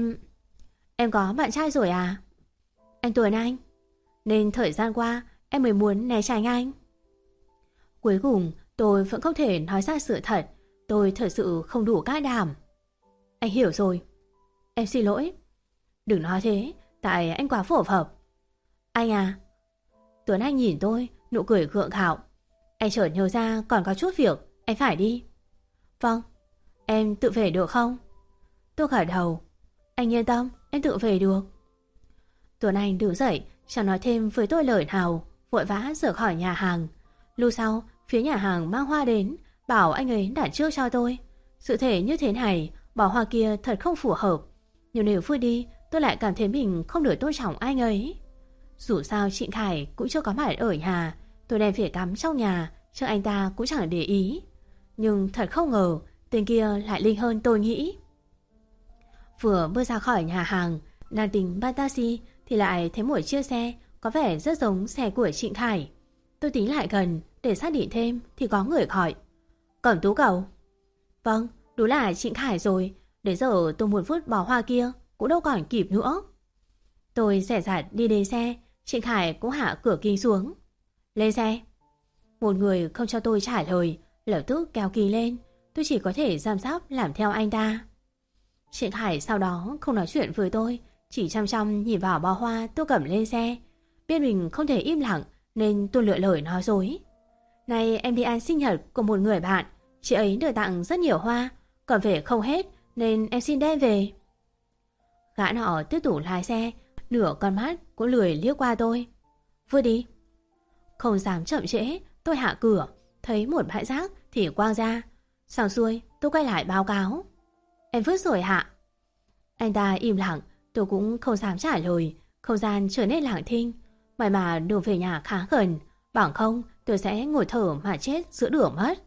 Speaker 1: em có bạn trai rồi à? Anh Tuấn Anh, nên thời gian qua em mới muốn né tránh anh. Cuối cùng, tôi vẫn không thể nói ra sự thật. Tôi thật sự không đủ can đảm. Anh hiểu rồi. Em xin lỗi. Đừng nói thế, tại anh quá phổ hợp. Anh à? Tuấn Anh nhìn tôi, nụ cười gượng gạo. Anh chợt nhớ ra còn có chút việc, anh phải đi. Vâng, em tự về được không? Tôi gật đầu. Anh yên tâm, em tự về được. Tuấn Anh đứng dậy, chẳng nói thêm với tôi lời nào, vội vã rời khỏi nhà hàng. Lúc sau, phía nhà hàng mang hoa đến, bảo anh ấy đặt trước cho tôi. Sự thể như thế này, bỏ hoa kia thật không phù hợp. Nhưng nếu vừa đi, tôi lại cảm thấy mình không được tôn trọng anh ấy. Dù sao Trịnh Khải cũng chưa có mặt ở nhà, tôi đem phải cắm trong nhà, chứ anh ta cũng chẳng để ý. Nhưng thật không ngờ, tên kia lại linh hơn tôi nghĩ. Vừa bước ra khỏi nhà hàng, đang tính bắt taxi thì lại thấy một chiếc xe có vẻ rất giống xe của Trịnh Khải. Tôi tính lại gần để xác định thêm thì có người gọi. Cẩm Tú cậu? Vâng, đúng là Trịnh Khải rồi. Đến giờ tôi muốn vứt bỏ hoa kia cũng đâu còn kịp nữa. Tôi dè dặt đi đến xe, Trịnh Khải cũng hạ cửa kính xuống. Lên xe. Một người không cho tôi trả lời, lập tức kéo kính lên. Tôi chỉ có thể giam giáp làm theo anh ta. Trịnh Khải sau đó không nói chuyện với tôi, chỉ chăm chăm nhìn vào bó hoa tôi cầm lên xe. Biết mình không thể im lặng nên tôi lựa lời nói dối. Này em đi ăn sinh nhật của một người bạn, chị ấy được tặng rất nhiều hoa, còn về không hết nên em xin đem về. Gã nọ tiếp tục lái xe, nửa con mắt cũng lười liếc qua tôi. Vừa đi. Không dám chậm trễ, tôi hạ cửa, thấy một bãi rác thì quang ra. Xong xuôi tôi quay lại báo cáo. Em vứt rồi hả? Anh ta im lặng, tôi cũng không dám trả lời. Không gian trở nên lặng thinh. May mà đường về nhà khá gần, bằng không tôi sẽ ngồi thở mà chết giữa đường mất.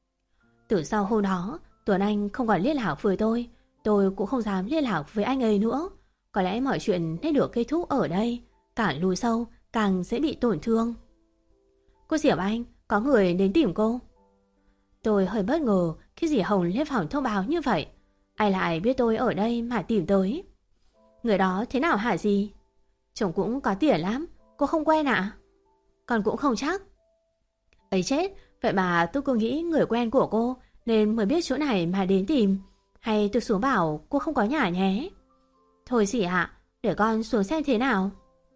Speaker 1: Từ sau hôm đó, Tuấn Anh không còn liên lạc với tôi cũng không dám liên lạc với anh ấy nữa. Có lẽ mọi chuyện nên được kết thúc ở đây, càng lùi sâu càng dễ bị tổn thương. Cô Diệp Anh, có người đến tìm cô. Tôi hơi bất ngờ khi dì Hồng lên phòng thông báo như vậy. Ai lại biết tôi ở đây mà tìm tới? Người đó thế nào hả dì? Chồng cũng có tiền lắm, cô không quen ạ? Con cũng không chắc. Ấy chết, vậy mà tôi cứ nghĩ người quen của cô nên mới biết chỗ này mà đến tìm. Hay tôi xuống bảo cô không có nhà nhé? Thôi dì ạ, để con xuống xem thế nào.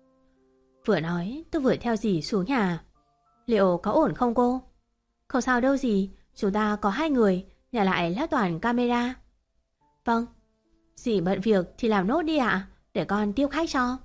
Speaker 1: Vừa nói tôi vừa theo dì xuống nhà. Liệu có ổn không cô? Không sao đâu dì, chúng ta có 2 người, nhà lại lắp toàn camera. Vâng. Dì bận việc thì làm nốt đi ạ, để con tiếp khách cho.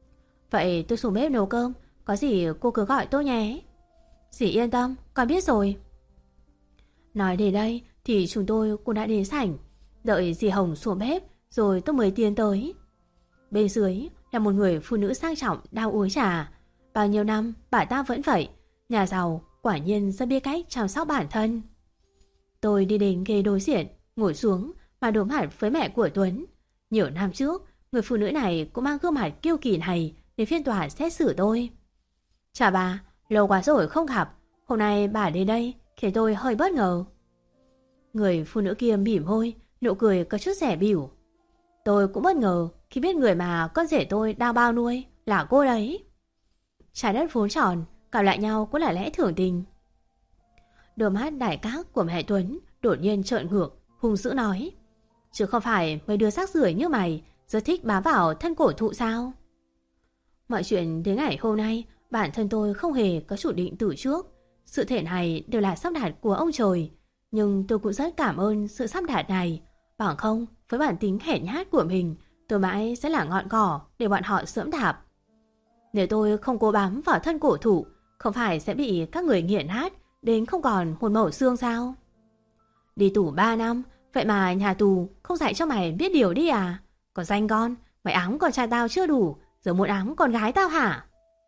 Speaker 1: Vậy tôi xuống bếp nấu cơm, có gì cô cứ gọi tôi nhé. Dì yên tâm, con biết rồi. Nói đến đây thì chúng tôi cũng đã đến sảnh. Đợi dì Hồng xuống bếp rồi tôi mới tiến tới. Bên dưới là một người phụ nữ sang trọng đang uống trà. Bao nhiêu năm bà ta vẫn vậy. Nhà giàu quả nhiên rất biết cách chăm sóc bản thân. Tôi đi đến ghế đối diện, ngồi xuống mà đối mặt với mẹ của Tuấn. Nhiều năm trước, người phụ nữ này cũng mang gương mặt kiêu kỳ này đến phiên tòa xét xử tôi. Chào bà, lâu quá rồi không gặp. Hôm nay bà đến đây khiến tôi hơi bất ngờ. Người phụ nữ kia mỉm môi, nụ cười có chút rẻ bỉu. Tôi cũng bất ngờ khi biết người mà con rể tôi đang bao nuôi là cô đấy. Trái đất vốn tròn, gặp lại nhau cũng là lẽ thường tình. Đôi mắt đại cát của mẹ Tuấn đột nhiên trợn ngược, hung dữ nói: chứ không phải mấy đứa rác rưởi như mày rất thích bám vào thân cổ thụ sao? Mọi chuyện đến ngày hôm nay, bản thân tôi không hề có chủ định từ trước. Sự thể này đều là sắp đặt của ông trời. Nhưng tôi cũng rất cảm ơn sự sắp đặt này. Bằng không, với bản tính hèn nhát của mình, tôi mãi sẽ là ngọn cỏ để bọn họ dẫm đạp. Nếu tôi không cố bám vào thân cổ thụ, không phải sẽ bị các người nghiện hát đến không còn một mẩu xương sao? Đi tù 3 năm, vậy mà nhà tù không dạy cho mày biết điều đi à? Có danh con, mày ám con trai tao chưa đủ, giờ muốn ám con gái tao hả?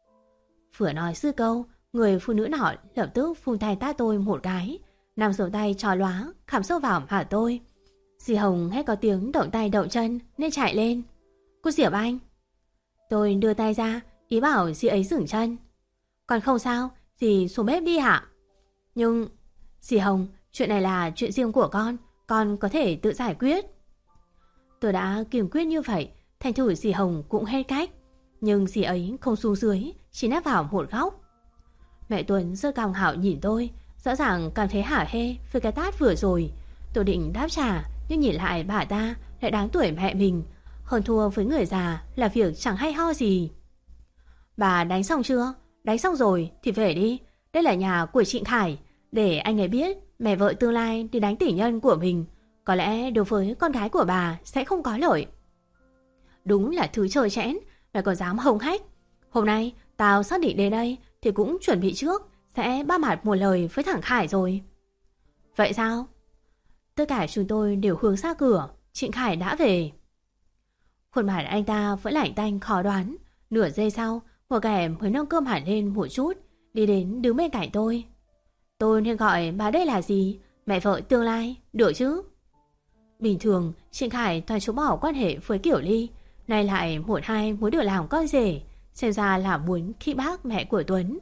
Speaker 1: Vừa nói dư câu, người phụ nữ nọ lập tức phun tay tát tôi một cái, nằm dấu tay trò lóa, khảm sâu vào mặt tôi. Dì Hồng nghe có tiếng động tay động chân nên chạy lên. Cô Diệp Anh. Tôi đưa tay ra, ý bảo dì ấy dừng chân. Còn không sao, dì xuống bếp đi hả? Nhưng, dì Hồng, chuyện này là chuyện riêng của con có thể tự giải quyết. Tôi đã kiên quyết như vậy, thành thử dì Hồng cũng hết cách. Nhưng dì ấy không xuống dưới, chỉ nép vào một góc. Mẹ Tuấn rất cao ngạo nhìn tôi, rõ ràng cảm thấy hả hê với cái tát vừa rồi. Tôi định đáp trả, nhưng nhìn lại bà ta lại đáng tuổi mẹ mình. Hơn thua với người già là việc chẳng hay ho gì. Bà đánh xong chưa? Đánh xong rồi thì về đi. Đây là nhà của Trịnh Khải. Để anh ấy biết mẹ vợ tương lai đi đánh tỷ nhân của mình. Có lẽ đối với con gái của bà sẽ không có lỗi. Đúng là thứ trời chẽn, mày còn dám hông hách. Hôm nay tao xác định đến đây thì cũng chuẩn bị trước sẽ ba mặt một lời với thằng Khải rồi. Vậy sao? Tất cả chúng tôi đều hướng ra cửa. Trịnh Khải đã về. Khuôn mặt anh ta vẫn lạnh tanh khó đoán. Nửa giây sau, một kẻ mới nâng cơm hẳn lên một chút, đi đến đứng bên cạnh tôi. Tôi nên gọi bà đây là gì? Mẹ vợ tương lai, được chứ? Bình thường, Trịnh Khải toàn chối bỏ quan hệ với Kiểu Ly. Nay lại một hai muốn được làm con rể, xem ra là muốn khi bác mẹ của Tuấn.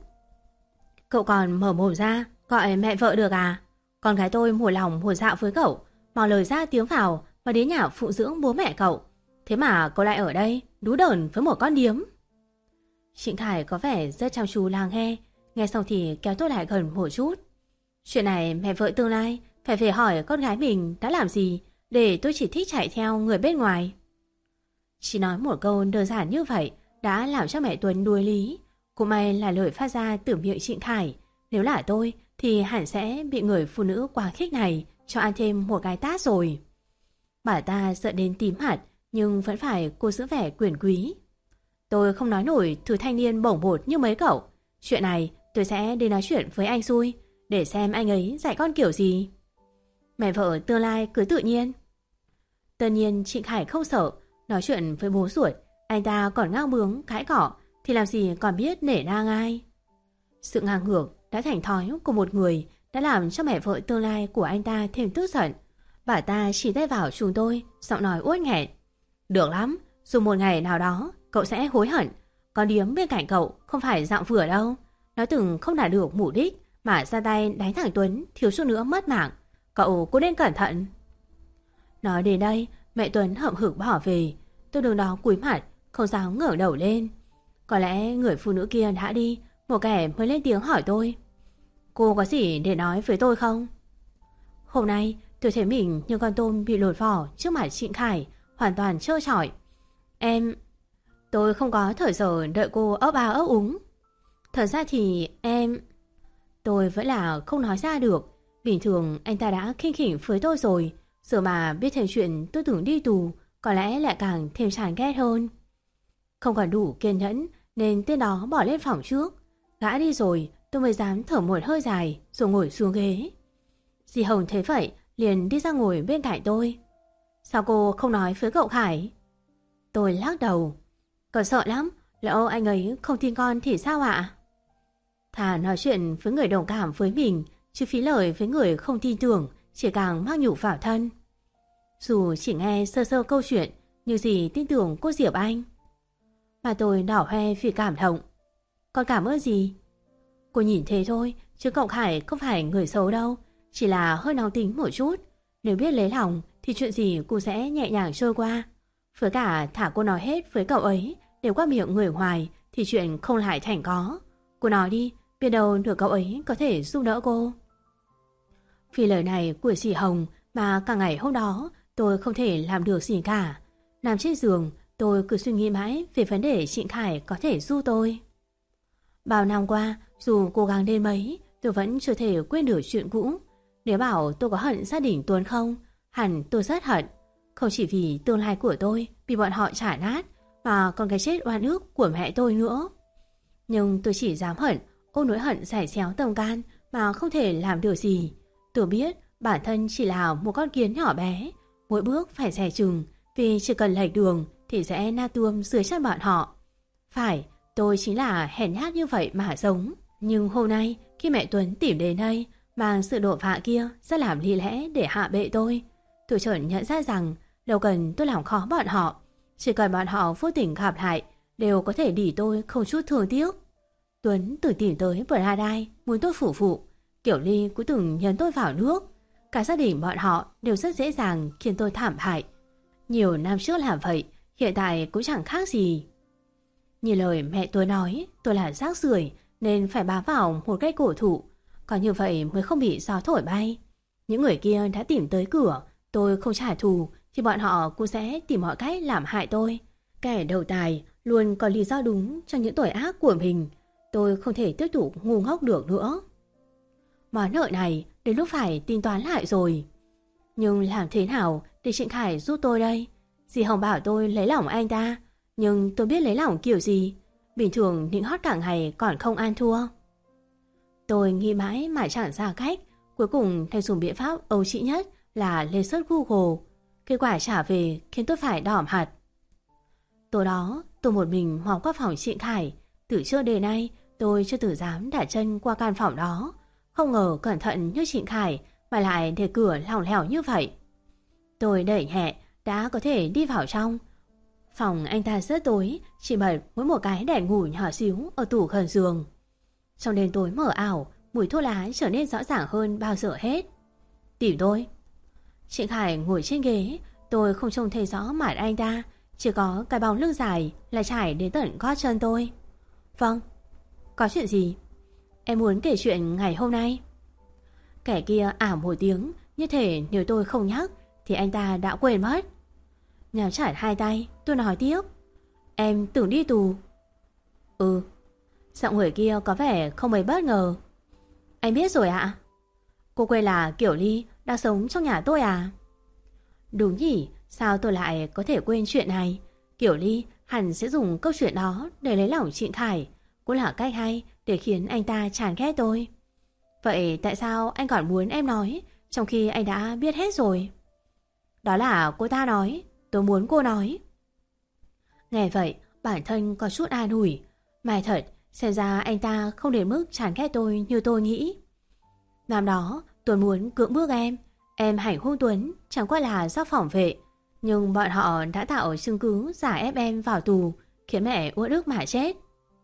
Speaker 1: Cậu còn mở mồm ra, gọi mẹ vợ được à? Con gái tôi một lòng một dạ với cậu, mò lời ra tiếng vào và đến nhà phụ dưỡng bố mẹ cậu. Thế mà cậu lại ở đây, đú đờn với một con điếm. Trịnh Khải có vẻ rất chăm chú lắng nghe, nghe xong thì kéo tôi lại gần một chút. Chuyện này mẹ vợ tương lai phải về hỏi con gái mình đã làm gì để tôi chỉ thích chạy theo người bên ngoài. Chỉ nói một câu đơn giản như vậy đã làm cho mẹ Tuấn đuối lý. Cũng may là lời phát ra từ miệng Trịnh Khải. Nếu là tôi thì hẳn sẽ bị người phụ nữ quá khích này cho ăn thêm một cái tát rồi. Bà ta giận đến tím mặt nhưng vẫn phải cố giữ vẻ quyền quý. Tôi không nói nổi thứ thanh niên bổng bột như mấy cậu. Chuyện này tôi sẽ đi nói chuyện với anh Xui để xem anh ấy dạy con kiểu gì. Mẹ vợ tương lai cứ tự nhiên. Tất nhiên Trịnh Khải không sợ. Nói chuyện với bố ruột, anh ta còn ngang bướng cãi cỏ thì làm gì còn biết nể nang ai. Sự ngang ngược đã thành thói của một người đã làm cho mẹ vợ tương lai của anh ta thêm tức giận. Bà ta chỉ tay vào chúng tôi, giọng nói uất nghẹn. Được lắm, dù một ngày nào đó cậu sẽ hối hận. Con điếm bên cạnh cậu không phải dạng vừa đâu. Nó từng không đạt được mục đích mà ra tay đánh thằng Tuấn thiếu chút nữa mất mạng. Cậu cũng nên cẩn thận. Nói đến đây, mẹ Tuấn hậm hực bỏ về. Tôi đứng đó cúi mặt, không dám ngẩng đầu lên. Có lẽ người phụ nữ kia đã đi, một kẻ mới lên tiếng hỏi tôi. Cô có gì để nói với tôi không? Hôm nay tôi thấy mình như con tôm bị lột vỏ trước mặt Trịnh Khải, hoàn toàn trơ trọi. Tôi không có thời giờ đợi cô ấp a ấp úng. Thật ra thì tôi vẫn là không nói ra được. Bình thường anh ta đã khinh khỉnh với tôi rồi, giờ mà biết thêm chuyện tôi tưởng đi tù, có lẽ lại càng thêm chán ghét hơn. Không còn đủ kiên nhẫn nên tên đó bỏ lên phòng trước. Gã đi rồi tôi mới dám thở một hơi dài rồi ngồi xuống ghế. Dì Hồng thấy vậy liền đi ra ngồi bên cạnh tôi. Sao cô không nói với cậu Khải? Tôi lắc đầu. Con sợ lắm, lỡ anh ấy không tin con thì sao ạ? Thà nói chuyện với người đồng cảm với mình, chứ phí lời với người không tin tưởng, chỉ càng mắc nhục vào thân. Dù chỉ nghe sơ sơ câu chuyện, nhưng gì tin tưởng cô Diệp Anh. Mà tôi đỏ hoe vì cảm động. Con cảm ơn gì? Cô nhìn thế thôi, chứ cậu Khải không phải người xấu đâu, chỉ là hơi nóng tính một chút. Nếu biết lấy lòng thì chuyện gì cô sẽ nhẹ nhàng trôi qua. Với cả thả cô nói hết với cậu ấy đều qua miệng người ngoài thì chuyện không lại thành có. Cô nói đi, biết đâu được cậu ấy có thể giúp đỡ cô. Vì lời này của dì Hồng mà cả ngày hôm đó tôi không thể làm được gì cả. Nằm trên giường tôi cứ suy nghĩ mãi về vấn đề Trịnh Khải có thể giúp tôi. Bao năm qua dù cố gắng đến mấy tôi vẫn chưa thể quên được chuyện cũ. Nếu bảo tôi có hận gia đình Tuấn không, hẳn tôi rất hận. Không chỉ vì tương lai của tôi bị bọn họ trả nát, mà còn cái chết oan ức của mẹ tôi nữa. Nhưng tôi chỉ dám hận, ôm nỗi hận giải xéo tâm can mà không thể làm được gì. Tôi biết bản thân chỉ là một con kiến nhỏ bé, mỗi bước phải dè chừng, vì chỉ cần lệch đường thì sẽ na tuông dưới chân bọn họ. Phải, tôi chính là hèn nhát như vậy mà sống. Nhưng hôm nay khi mẹ Tuấn tìm đến đây, mang sự đổ vạ kia ra làm lý lẽ để hạ bệ tôi chợt nhận ra rằng đâu cần tôi làm khó bọn họ. Chỉ cần bọn họ vô tình gặp lại đều có thể đỉ tôi không chút thương tiếc. Tuấn từng tìm tới Paradise muốn tôi phủ phụ. Kiểu Ly cũng từng nhấn tôi vào nước. Cả gia đình bọn họ đều rất dễ dàng khiến tôi thảm hại. Nhiều năm trước làm vậy, hiện tại cũng chẳng khác gì. Như lời mẹ tôi nói, tôi là rác rưởi nên phải bám vào một cây cổ thụ. Còn như vậy mới không bị gió thổi bay. Những người kia đã tìm tới cửa, tôi không trả thù thì bọn họ cũng sẽ tìm mọi cách làm hại tôi. Kẻ đầu tài luôn có lý do đúng cho những tội ác của mình. Tôi không thể tiếp tục ngu ngốc được nữa. Món nợ này đến lúc phải tính toán lại rồi. Nhưng làm thế nào để Trịnh Khải giúp tôi đây? Dì Hồng bảo tôi lấy lòng anh ta, nhưng tôi biết lấy lòng kiểu gì. Bình thường nịnh hót cả ngày còn không ăn thua. Tôi nghĩ mãi mà chẳng ra cách. Cuối cùng thầy dùng biện pháp ấu trĩ nhất là lên search Google. Kết quả trả về khiến tôi phải đỏ mặt. Tối đó tôi một mình mò qua phòng Trịnh Khải. Từ trước đến nay tôi chưa từng dám đặt chân qua căn phòng đó. Không ngờ cẩn thận như Trịnh Khải mà lại để cửa lỏng lẻo như vậy. Tôi đẩy nhẹ đã có thể đi vào trong. Phòng anh ta rất tối, chỉ bật mỗi một cái đèn ngủ nhỏ xíu ở tủ gần giường. Trong đêm tối mờ ảo, mùi thuốc lá trở nên rõ ràng hơn bao giờ hết. Tìm tôi. Trịnh Khải ngồi trên ghế, tôi không trông thấy rõ mặt anh ta, chỉ có cái bóng lưng dài là trải đến tận gót chân tôi. Vâng. Có chuyện gì? Em muốn kể chuyện ngày hôm nay. Kẻ kia ảo một tiếng, như thể nếu tôi không nhắc thì anh ta đã quên mất. Nhào chặt hai tay, tôi nói tiếp. Em tưởng đi tù. Ừ. Giọng người kia có vẻ không mấy bất ngờ. Anh biết rồi ạ. Cô quên là Kiểu Ly đang sống trong nhà tôi à? Đúng nhỉ, sao tôi lại có thể quên chuyện này? Kiểu Ly hẳn sẽ dùng câu chuyện đó để lấy lòng Trịnh Khải. Cũng là cách hay để khiến anh ta chán ghét tôi. Vậy tại sao anh còn muốn em nói, trong khi anh đã biết hết rồi? Đó là cô ta nói, tôi muốn cô nói. Nghe vậy, bản thân có chút an ủi. Mà thật, xem ra anh ta không đến mức chán ghét tôi như tôi nghĩ. Năm đó, tôi muốn cưỡng bức em hành hung Tuấn chẳng qua là do phòng vệ. Nhưng bọn họ đã tạo chứng cứ giả ép em vào tù, khiến mẹ uất ức mà chết.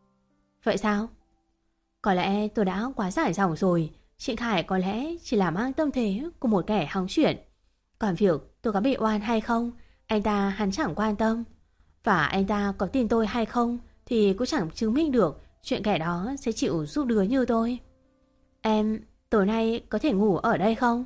Speaker 1: Vậy sao? Có lẽ tôi đã quá dài dòng rồi. Trịnh Khải có lẽ chỉ là mang tâm thế của một kẻ hóng chuyện. Còn việc tôi có bị oan hay không, anh ta hắn chẳng quan tâm. Và anh ta có tin tôi hay không thì cũng chẳng chứng minh được chuyện kẻ đó sẽ chịu giúp đứa như tôi. Em, tối nay có thể ngủ ở đây không?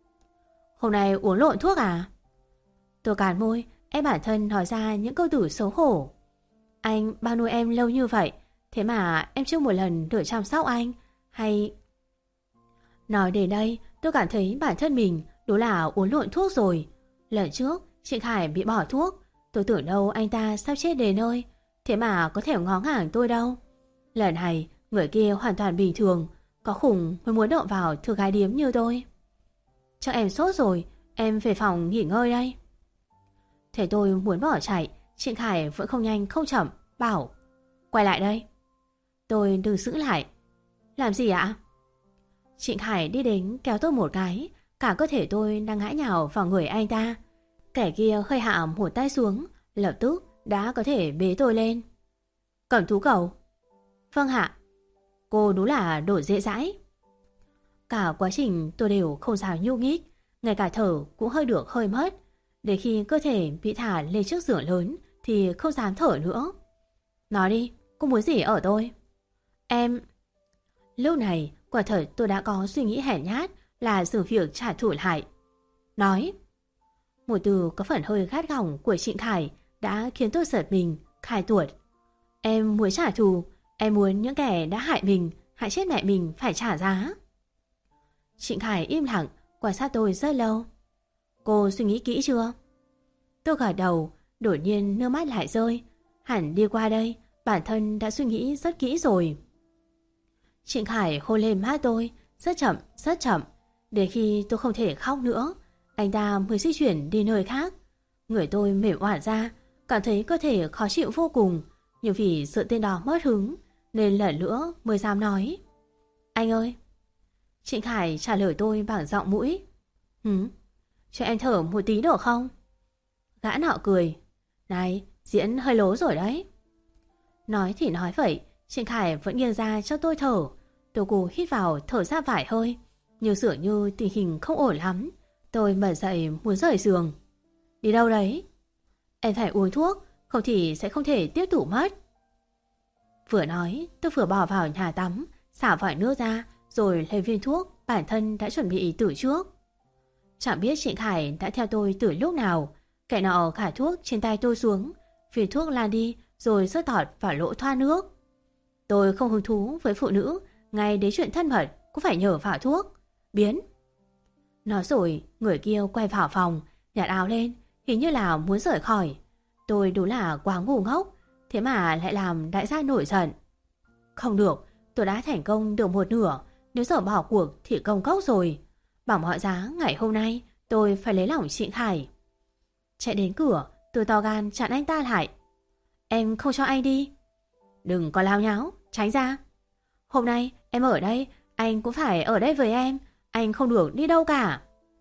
Speaker 1: Hôm nay uống lộn thuốc à? Tôi cắn môi, ép bản thân nói ra những câu từ xấu hổ. Anh bao nuôi em lâu như vậy, thế mà em chưa một lần được chăm sóc anh, hay... Nói đến đây, tôi cảm thấy bản thân mình đúng là uống lộn thuốc rồi. Lần trước, Trịnh Khải bị bỏ thuốc, tôi tưởng đâu anh ta sắp chết đến nơi, thế mà có thể ngó ngàng tôi đâu. Lần này, người kia hoàn toàn bình thường, có khủng mới muốn động vào thư gái điếm như tôi. Chắc em sốt rồi, em về phòng nghỉ ngơi đây. Thấy tôi muốn bỏ chạy, Trịnh Khải vẫn không nhanh không chậm, bảo: quay lại đây. Tôi đứng giữ lại. Làm gì ạ? Trịnh Khải đi đến kéo tôi một cái, cả cơ thể tôi đang ngã nhào vào người anh ta. Kẻ kia hơi hạ một tay xuống, lập tức đã có thể bế tôi lên. Cầm thú cầu. Vâng hạ. Cô đúng là đổi dễ dãi. Cả quá trình tôi đều không dám nhúc nhích, ngay cả thở cũng hơi được hơi mất. Để khi cơ thể bị thả lên chiếc giường lớn thì không dám thở nữa. Nói đi, cô muốn gì ở tôi? Em... Lúc này quả thật tôi đã có suy nghĩ hèn nhát là dừng việc trả thù lại. Nói. Một từ có phần hơi gắt gỏng của Trịnh Khải đã khiến tôi giật mình, khai tuột. Em muốn trả thù, em muốn những kẻ đã hại mình, hại chết mẹ mình phải trả giá. Trịnh Khải im lặng, quan sát tôi rất lâu. Cô suy nghĩ kỹ chưa? Tôi gật đầu, đột nhiên nước mắt lại rơi. Hẳn đi qua đây, bản thân đã suy nghĩ rất kỹ rồi. Trịnh Khải hôn lên má tôi, rất chậm, rất chậm. Để khi tôi không thể khóc nữa, anh ta mới di chuyển đi nơi khác. Người tôi mềm oả ra, cảm thấy cơ thể khó chịu vô cùng. Nhưng vì sợ tên đó mất hứng, nên lần nữa mới dám nói. Anh ơi. Trịnh Khải trả lời tôi bằng giọng mũi. Cho em thở một tí được không? Gã nọ cười. Này, diễn hơi lố rồi đấy. Nói thì nói vậy, Trịnh Khải vẫn nghiêng ra cho tôi thở. Tôi cố hít vào thở ra vài hơi, nhưng dường như tình hình không ổn lắm. Tôi bật dậy muốn rời giường. Đi đâu đấy? Em phải uống thuốc, không thì sẽ không thể tiếp tục mất. Vừa nói, tôi vừa bỏ vào nhà tắm, xả vòi nước ra, rồi lấy viên thuốc bản thân đã chuẩn bị từ trước. Chẳng biết Trịnh Khải đã theo tôi từ lúc nào. Kẻ nọ khả thuốc trên tay tôi xuống, viên thuốc lan đi rồi rớt tọt vào lỗ thoa nước. Tôi không hứng thú với phụ nữ, ngay đến chuyện thân mật cũng phải nhờ vào thuốc. Biến. Nói rồi, người kia quay vào phòng, nhặt áo lên, hình như là muốn rời khỏi. Tôi đúng là quá ngu ngốc, thế mà lại làm đại gia nổi giận. Không được, tôi đã thành công được một nửa, nếu giờ bỏ cuộc thì công cốc rồi. Bằng mọi giá ngày hôm nay tôi phải lấy lòng Trịnh Khải. Chạy đến cửa, tôi to gan chặn anh ta lại. Em không cho anh đi. Đừng có láo nháo, tránh ra. Hôm nay em ở đây, anh cũng phải ở đây với em. Anh không được đi đâu cả.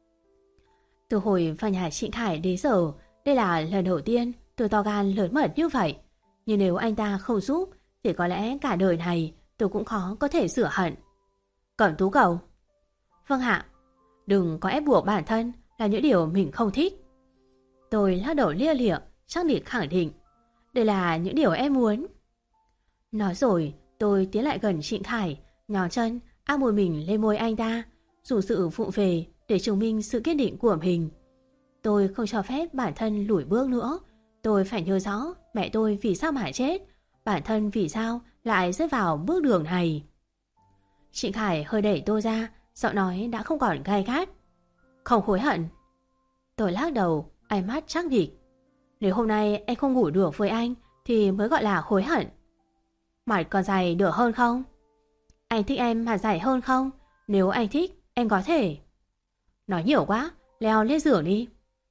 Speaker 1: Từ hồi vào nhà Trịnh Khải đến giờ, đây là lần đầu tiên tôi to gan lớn mật như vậy. Nhưng nếu anh ta không giúp thì có lẽ cả đời này tôi cũng khó có thể sửa hận. Cẩm tú cầu. Vâng hạ. Đừng có ép buộc bản thân là những điều mình không thích. Tôi lắc đầu lia lịa, chắc định khẳng định. Đây là những điều em muốn. Nói rồi, tôi tiến lại gần Trịnh Khải, nhón chân, áp môi mình lên môi anh ta, dùng sự vụng về để chứng minh sự kiên định của mình. Tôi không cho phép bản thân lùi bước nữa. Tôi phải nhớ rõ mẹ tôi vì sao mà chết, bản thân vì sao lại rơi vào bước đường này. Trịnh Khải hơi đẩy tôi ra, giọng nói đã không còn gay gắt. Không hối hận. Tôi lắc đầu, ánh mắt chắc địch. Nếu hôm nay em không ngủ được với anh thì mới gọi là hối hận. Mặt còn dài được hơn không? Anh thích em mà dài hơn không? Nếu anh thích, em có thể. Nói nhiều quá, leo lên giường đi.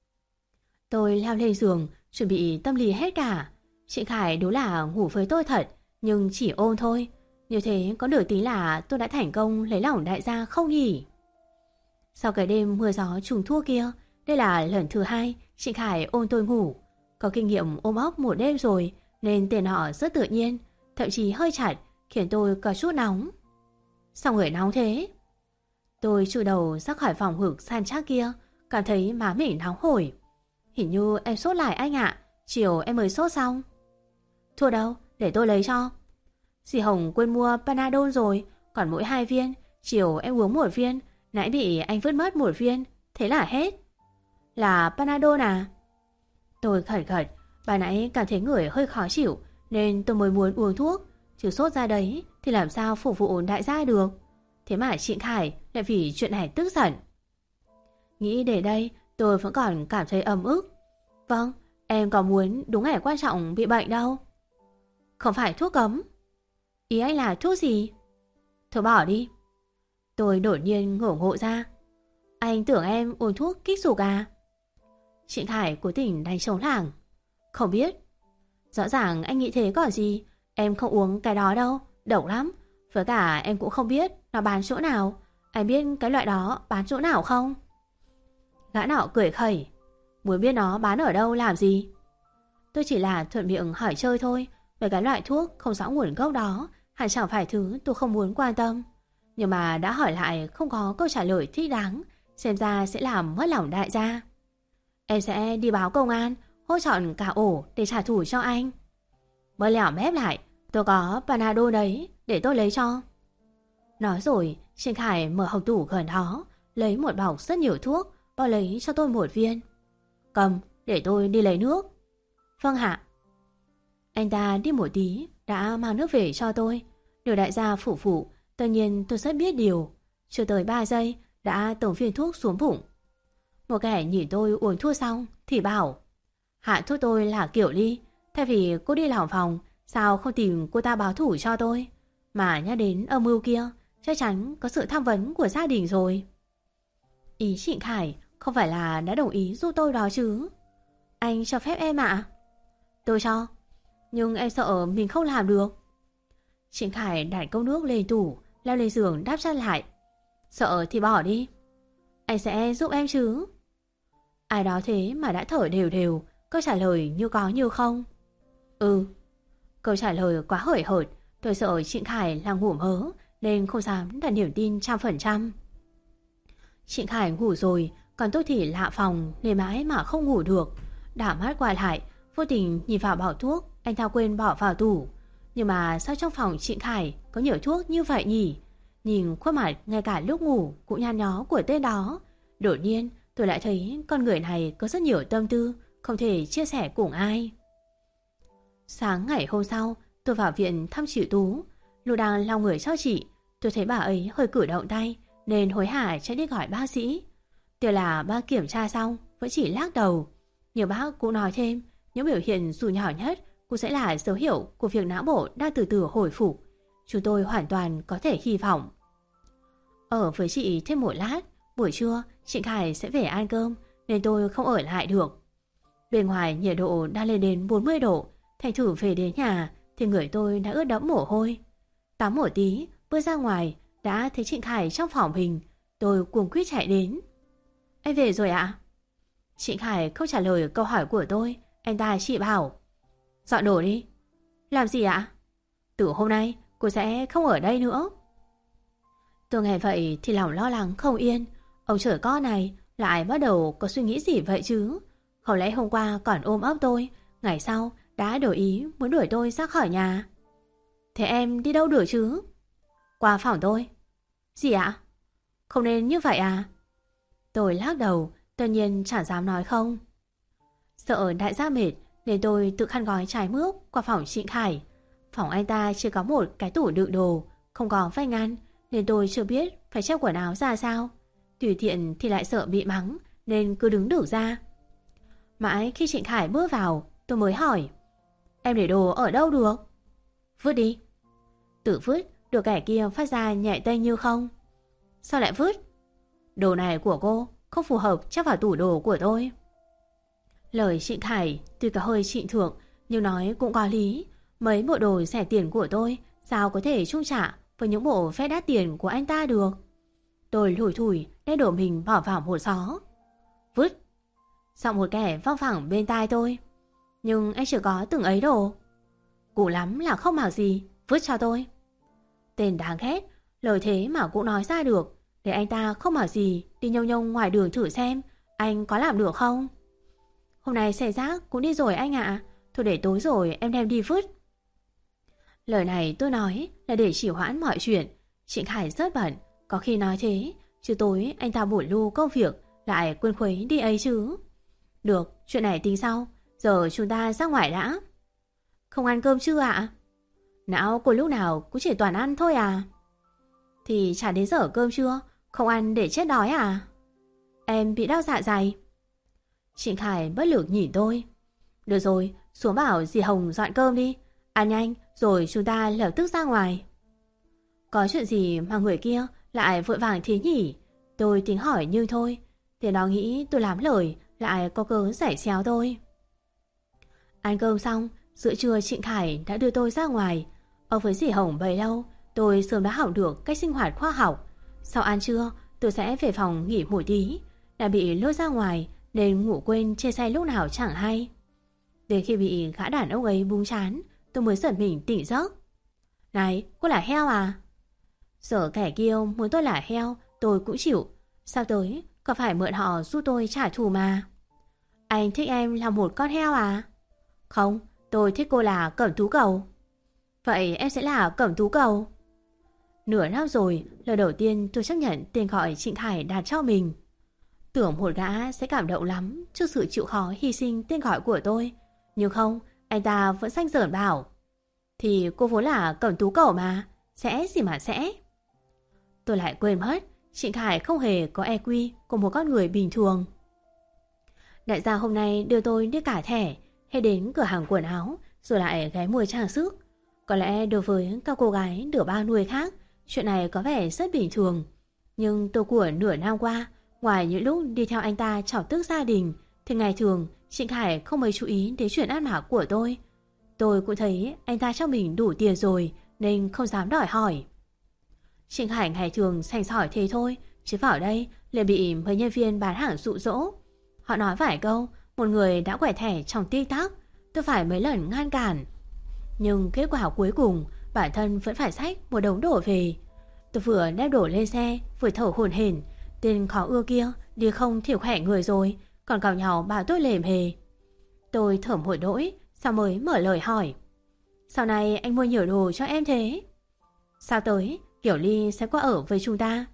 Speaker 1: Tôi leo lên giường, chuẩn bị tâm lý hết cả. Trịnh Khải đúng là ngủ với tôi thật, nhưng chỉ ôm thôi. Như thế có được tính là tôi đã thành công lấy lòng đại gia không nhỉ? Sau cái đêm mưa gió trùng thua kia, đây là lần thứ hai Trịnh Khải ôm tôi ngủ. Có kinh nghiệm ôm ấp một đêm rồi nên tên họ rất tự nhiên, thậm chí hơi chặt, khiến tôi có chút nóng. Sao người nóng thế? Tôi chui đầu ra khỏi phòng ngực san chắc kia, cảm thấy má mình nóng hổi. Hình như em sốt lại anh ạ, chiều em mới sốt xong. Thua đâu, để tôi lấy cho. Dì Hồng quên mua Panadol rồi, còn mỗi 2 viên, chiều em uống 1 viên, nãy bị anh vứt mất 1 viên, thế là hết. Là Panadol à? Tôi khẩn khẩn, bà nãy cảm thấy người hơi khó chịu nên tôi mới muốn uống thuốc, chứ sốt ra đấy thì làm sao phục vụ đại gia được. Thế mà Trịnh Khải lại vì chuyện này tức giận. Nghĩ đến đây tôi vẫn còn cảm thấy ấm ức. Vâng, em có muốn đúng ngày quan trọng bị bệnh đâu. Không phải thuốc cấm. Ý anh là thuốc gì? Thôi bỏ đi. Tôi đột nhiên ngổ ngộ ra. Anh tưởng em uống thuốc kích dục à? Trịnh Khải cố tình đánh trống lảng. Không biết. Rõ ràng anh nghĩ thế còn gì. Em không uống cái đó đâu, độc lắm. Với cả em cũng không biết nó bán chỗ nào. Anh biết cái loại đó bán chỗ nào không? Gã nọ cười khẩy. Muốn biết nó bán ở đâu làm gì? Tôi chỉ là thuận miệng hỏi chơi thôi. Về cái loại thuốc không rõ nguồn gốc đó hẳn chẳng phải thứ tôi không muốn quan tâm. Nhưng mà đã hỏi lại không có câu trả lời thích đáng, xem ra sẽ làm mất lòng đại gia. Em sẽ đi báo công an, hốt trọn cả ổ để trả thù cho anh. Mới lẻo mép lại, tôi có Panadol đấy, để tôi lấy cho. Nói rồi, Trịnh Khải mở hộc tủ gần đó, lấy một bọc rất nhiều thuốc, bao lấy cho tôi một viên. Cầm, để tôi đi lấy nước. Vâng hạ. Anh ta đi một tí, đã mang nước về cho tôi. Điều đại gia phụ phụ, tất nhiên tôi rất biết điều. Chưa tới 3 giây, đã tổng viên thuốc xuống bụng. Một kẻ nhìn tôi uống thuốc xong, thì bảo: hạ thuốc tôi là Kiểu Ly. Thay vì cô đi lòng phòng, sao không tìm cô ta báo thủ cho tôi? Mà nhắc đến âm mưu kia, chắc chắn có sự tham vấn của gia đình rồi. Ý Trịnh Khải không phải là đã đồng ý giúp tôi đó chứ? Anh cho phép em ạ? Tôi cho, nhưng em sợ mình không làm được. Trịnh Khải đặt cốc nước lên tủ, leo lên giường đáp chăn lại. Sợ thì bỏ đi. Anh sẽ giúp em chứ? Ai đó thế mà đã thở đều đều, câu trả lời như có như không. Ừ. Câu trả lời quá hời hợt, tôi sợ Trịnh Khải là ngủ mớ nên không dám đặt niềm tin 100%. Trịnh Khải ngủ rồi, còn tôi thì lạ phòng nên mãi mà không ngủ được. Đảo mắt qua lại, vô tình nhìn vào bao thuốc anh ta quên bỏ vào tủ. Nhưng mà sao trong phòng Trịnh Khải có nhiều thuốc như vậy nhỉ? Nhìn khuôn mặt ngay cả lúc ngủ cũng nhăn nhó của tên đó, đột nhiên tôi lại thấy con người này có rất nhiều tâm tư, không thể chia sẻ cùng ai. Sáng ngày hôm sau, tôi vào viện thăm chị Tú. Lúc đang lau người cho chị, tôi thấy bà ấy hơi cử động tay nên hối hả chạy đi gọi bác sĩ. Tuy là bác kiểm tra xong vẫn chỉ lắc đầu, nhưng bác cũng nói thêm những biểu hiện dù nhỏ nhất cũng sẽ là dấu hiệu của việc não bộ đang từ từ hồi phục. Chúng tôi hoàn toàn có thể hy vọng. Ở với chị thêm một lát, buổi trưa Trịnh Khải sẽ về ăn cơm nên tôi không ở lại được. Bên ngoài nhiệt độ đang lên đến 40 độ, thành thử về đến nhà thì người tôi đã ướt đẫm mồ hôi. Tắm một tí, bước ra ngoài đã thấy Trịnh Khải trong phòng mình. Tôi cuống quýt chạy đến. Anh về rồi ạ? Trịnh Khải không trả lời câu hỏi của tôi. Anh ta chỉ bảo: dọn đồ đi. Làm gì ạ? Từ hôm nay cô sẽ không ở đây nữa. Tôi nghe vậy thì lòng lo lắng không yên. Ông trời con này lại bắt đầu có suy nghĩ gì vậy chứ? Không lẽ hôm qua còn ôm ấp tôi, ngày sau đã đổi ý muốn đuổi tôi ra khỏi nhà? Thế em đi đâu được chứ? Qua phòng tôi. Gì ạ? Không nên như vậy à? Tôi lắc đầu, tất nhiên chẳng dám nói không. Sợ đại gia mệt nên tôi tự khăn gói trái mướp qua phòng Trịnh Khải. Phòng anh ta chỉ có một cái tủ đựng đồ, không có vách ngăn nên tôi chưa biết phải treo quần áo ra sao. Tùy tiện thì lại sợ bị mắng nên cứ đứng được ra. Mãi khi Trịnh Khải bước vào, tôi mới hỏi: em để đồ ở đâu được? Vứt đi. Tự vứt được kẻ kia phát ra nhẹ tay như không. Sao lại vứt? Đồ này của cô không phù hợp chắc vào tủ đồ của tôi. Lời Trịnh Khải tuy có hơi trịnh thượng nhưng nói cũng có lý. Mấy bộ đồ rẻ tiền của tôi sao có thể chung trả với những bộ vest đắt tiền của anh ta được? Tôi lủi thủi đem đồ mình bỏ vào một xó. Vứt. Giọng một kẻ văng vẳng bên tai tôi. Nhưng anh chỉ có từng ấy đồ. Cũ lắm là không mặc gì, vứt cho tôi. Tên đáng ghét, lời thế mà cũng nói ra được. Để anh ta không mặc gì đi nhông nhông ngoài đường thử xem anh có làm được không? Hôm nay xe rác cũng đi rồi anh ạ. Thôi để tối rồi em đem đi vứt. Lời này tôi nói là để trì hoãn mọi chuyện. Trịnh Khải rất bận, có khi nói thế, chứ tối anh ta bủi lu công việc lại quên khuấy đi ấy chứ. Được, chuyện này tính sau. Giờ chúng ta ra ngoài đã. Không ăn cơm chưa ạ? Não cô lúc nào cũng chỉ toàn ăn thôi à? Thì chả đến giờ cơm trưa, không ăn để chết đói à? Em bị đau dạ dày. Trịnh Khải bất lực nhìn tôi. Được rồi, xuống bảo dì Hồng dọn cơm đi. Ăn nhanh rồi chúng ta lập tức ra ngoài. Có chuyện gì mà người kia lại vội vàng thế nhỉ? Tôi tính hỏi nhưng thôi. Thì nó nghĩ tôi lắm lời lại có cớ giải xéo tôi. Ăn cơm xong, giữa trưa Trịnh Khải đã đưa tôi ra ngoài. Ở với dì Hồng bấy lâu, tôi sớm đã học được cách sinh hoạt khoa học. Sau ăn trưa, tôi sẽ về phòng nghỉ một tí. Đã bị lôi ra ngoài nên ngủ quên trên xe lúc nào chẳng hay. Đến khi bị gã đàn ông ấy búng chán, tôi mới giật mình tỉnh giấc. Này, cô là heo à? Giờ kẻ kia muốn tôi là heo, tôi cũng chịu. Sao tới, có phải mượn họ giúp tôi trả thù mà. Anh thích em là một con heo à? Không, tôi thích cô là Cẩm Tú Cầu. Vậy em sẽ là Cẩm Tú Cầu. Nửa năm rồi, lần đầu tiên tôi chấp nhận tên gọi Trịnh Khải đặt cho mình. Tưởng một gã sẽ cảm động lắm trước sự chịu khó hy sinh tên gọi của tôi. Nhưng không, anh ta vẫn xanh dởn bảo. Thì cô vốn là Cẩm Tú Cầu mà, sẽ gì mà sẽ. Tôi lại quên mất, Trịnh Khải không hề có EQ của một con người bình thường. Đại gia hôm nay đưa tôi đi cả thẻ, hay đến cửa hàng quần áo, rồi lại ghé mua trang sức. Có lẽ đối với các cô gái nửa bao nuôi khác, chuyện này có vẻ rất bình thường. Nhưng tôi của nửa năm qua, ngoài những lúc đi theo anh ta chọc tức gia đình, thì ngày thường Trịnh Khải không mấy chú ý đến chuyện ăn mặc của tôi. Tôi cũng thấy anh ta cho mình đủ tiền rồi nên không dám đòi hỏi. Trịnh Khải ngày thường sành sỏi thế thôi, chứ vào đây lại bị mấy nhân viên bán hàng dụ dỗ. Họ nói vài câu, một người đã quẹt thẻ trong TikTok, tôi phải mấy lần ngăn cản. Nhưng kết quả cuối cùng, bản thân vẫn phải xách một đống đổ về. Tôi vừa đem đổ lên xe, vừa thở hổn hển. Tên khó ưa kia đi không thiểu khỏe người rồi, còn cào nhau bảo tôi lềm hề. Tôi thở một nỗi, sau mới mở lời hỏi. Sau này anh mua nhiều đồ cho em thế? Sao tới, Kiểu Ly sẽ qua ở với chúng ta?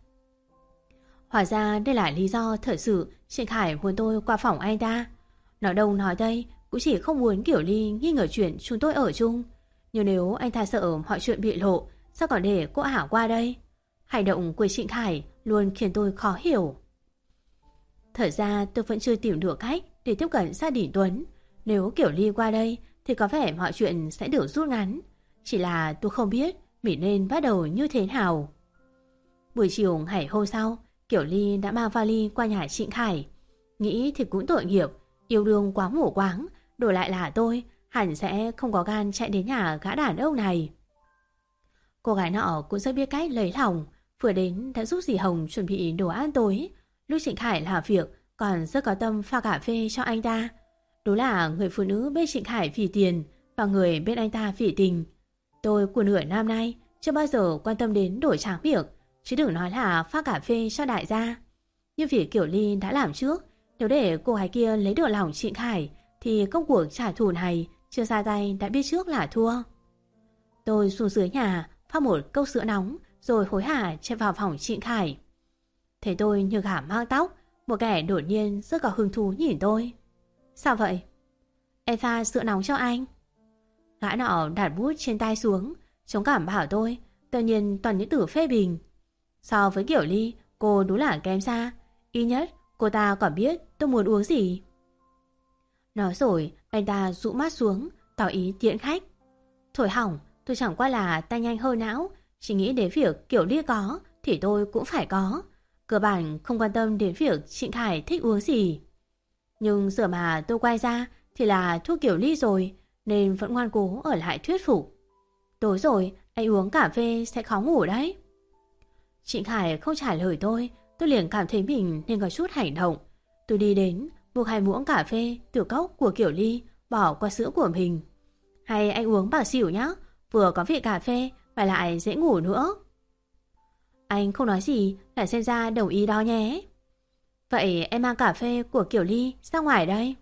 Speaker 1: Hóa ra đây là lý do thật sự Trịnh Khải muốn tôi qua phòng anh ta. Nói đâu nói đây, cũng chỉ không muốn Kiểu Ly nghi ngờ chuyện chúng tôi ở chung. Nhưng nếu anh ta sợ mọi chuyện bị lộ, sao còn để cô ảo qua đây? Hành động của Trịnh Khải luôn khiến tôi khó hiểu. Thật ra tôi vẫn chưa tìm được cách để tiếp cận gia đình Tuấn. Nếu Kiểu Ly qua đây thì có vẻ mọi chuyện sẽ được rút ngắn. Chỉ là tôi không biết mình nên bắt đầu như thế nào. Buổi chiều ngày hôm sau, Kiểu Ly đã mang vali qua nhà Trịnh Khải. Nghĩ thì cũng tội nghiệp, yêu đương quá mù quáng, đổi lại là tôi hẳn sẽ không có gan chạy đến nhà gã đàn ông này. Cô gái nọ cũng rất biết cách lấy lòng, vừa đến đã giúp dì Hồng chuẩn bị đồ ăn tối. Lúc Trịnh Khải làm việc còn rất có tâm pha cà phê cho anh ta. Đúng là người phụ nữ bên Trịnh Khải vì tiền và người bên anh ta vì tình. Tôi của nửa năm nay chưa bao giờ quan tâm đến đổi tráng việc, chứ đừng nói là pha cà phê cho đại gia. Nhưng vì Kiểu Ly đã làm trước, nếu để cô gái kia lấy được lòng Trịnh Khải thì công cuộc trả thù này chưa ra tay đã biết trước là thua. Tôi xuống dưới nhà pha một cốc sữa nóng rồi hối hả chạy vào phòng Trịnh Khải. Thấy tôi như gà mang tóc, một kẻ đột nhiên rất có hứng thú nhìn tôi. Sao vậy? Em pha sữa nóng cho anh. Gã nọ đặt bút trên tay xuống, chống cảm bảo tôi, tự nhiên toàn những từ phê bình. So với Kiểu Ly, cô đúng là kém xa. Ít nhất cô ta còn biết tôi muốn uống gì. Nói rồi anh ta dụ mắt xuống, tỏ ý tiễn khách. Thôi hỏng, tôi chẳng qua là tay nhanh hơi não, chỉ nghĩ đến việc Kiểu Ly có thì tôi cũng phải có. Cơ bản không quan tâm đến việc Trịnh Khải thích uống gì. Nhưng giờ mà tôi quay ra thì là thuốc Kiểu Ly rồi, nên vẫn ngoan cố ở lại thuyết phục. Tối rồi anh uống cà phê sẽ khó ngủ đấy. Trịnh Khải không trả lời tôi liền cảm thấy mình nên có chút hành động. Tôi đi đến buộc 2 muỗng cà phê từ cốc của Kiểu Ly bỏ qua sữa của mình. Hay anh uống bảo xỉu nhá, vừa có vị cà phê và lại dễ ngủ nữa. Anh không nói gì, lại xem ra đồng ý đó nhé. Vậy em mang cà phê của Kiểu Ly ra ngoài đây.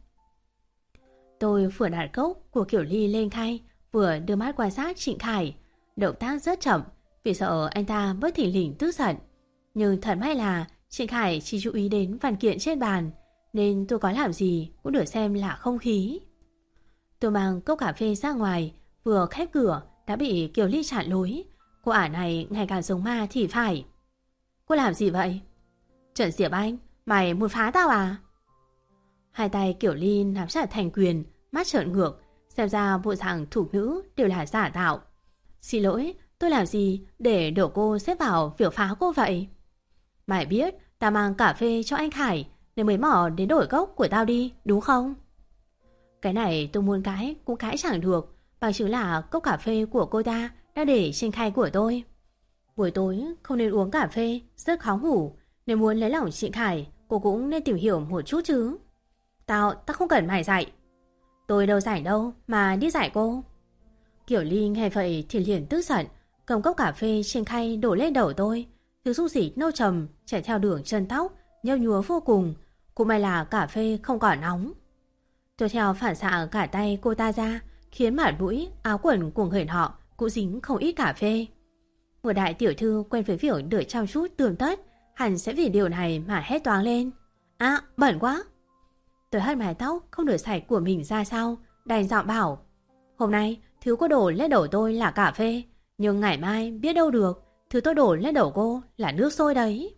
Speaker 1: Tôi vừa đặt cốc của Kiểu Ly lên khay, vừa đưa mắt quan sát Trịnh Khải. Động tác rất chậm vì sợ anh ta bất thình lình tức giận. Nhưng thật may là Trịnh Khải chỉ chú ý đến văn kiện trên bàn, nên tôi có làm gì cũng được xem là không khí. Tôi mang cốc cà phê ra ngoài, vừa khép cửa đã bị Kiểu Ly chặn lối. Cô ả này ngày càng giống ma thì phải. Cô làm gì vậy? Trần Diệp Anh, mày muốn phá tao à? Hai tay Kiểu Ly nắm chặt thành quyền, mắt trợn ngược, xem ra bộ dạng thủ nữ đều là giả tạo. Xin lỗi, tôi làm gì để đổ cô xếp vào việc phá cô vậy? Mày biết ta mang cà phê cho anh Khải, nên mới mò đến đổi cốc của tao đi, đúng không? Cái này tôi muốn cãi cũng cãi chẳng được, bằng chứng là cốc cà phê của cô ta đã để trên khay của tôi. Buổi tối không nên uống cà phê, rất khó ngủ, nếu muốn lấy lòng chị Khải, cô cũng nên tìm hiểu một chút chứ. Tao không cần mày dạy. Tôi đâu rảnh đâu mà đi dạy cô. Kiểu Ly nghe vậy thì liền tức giận, cầm cốc cà phê trên khay đổ lên đầu tôi. Thứ xúc xích nâu trầm chảy theo đường chân tóc, nhâu nhúa vô cùng. Cũng may là cà phê không còn nóng. Tôi theo phản xạ cả tay cô ta ra, khiến mặt mũi, áo quần của người họ cũng dính không ít cà phê. Một đại tiểu thư quen với việc đợi chăm chút tươm tất, hẳn sẽ vì điều này mà hét toáng lên. À, bẩn quá. Tôi hất mái tóc không được sạch của mình ra sau, đành giọng bảo: hôm nay thứ cô đổ lên đầu tôi là cà phê, nhưng ngày mai biết đâu được, thứ tôi đổ lên đầu cô là nước sôi đấy.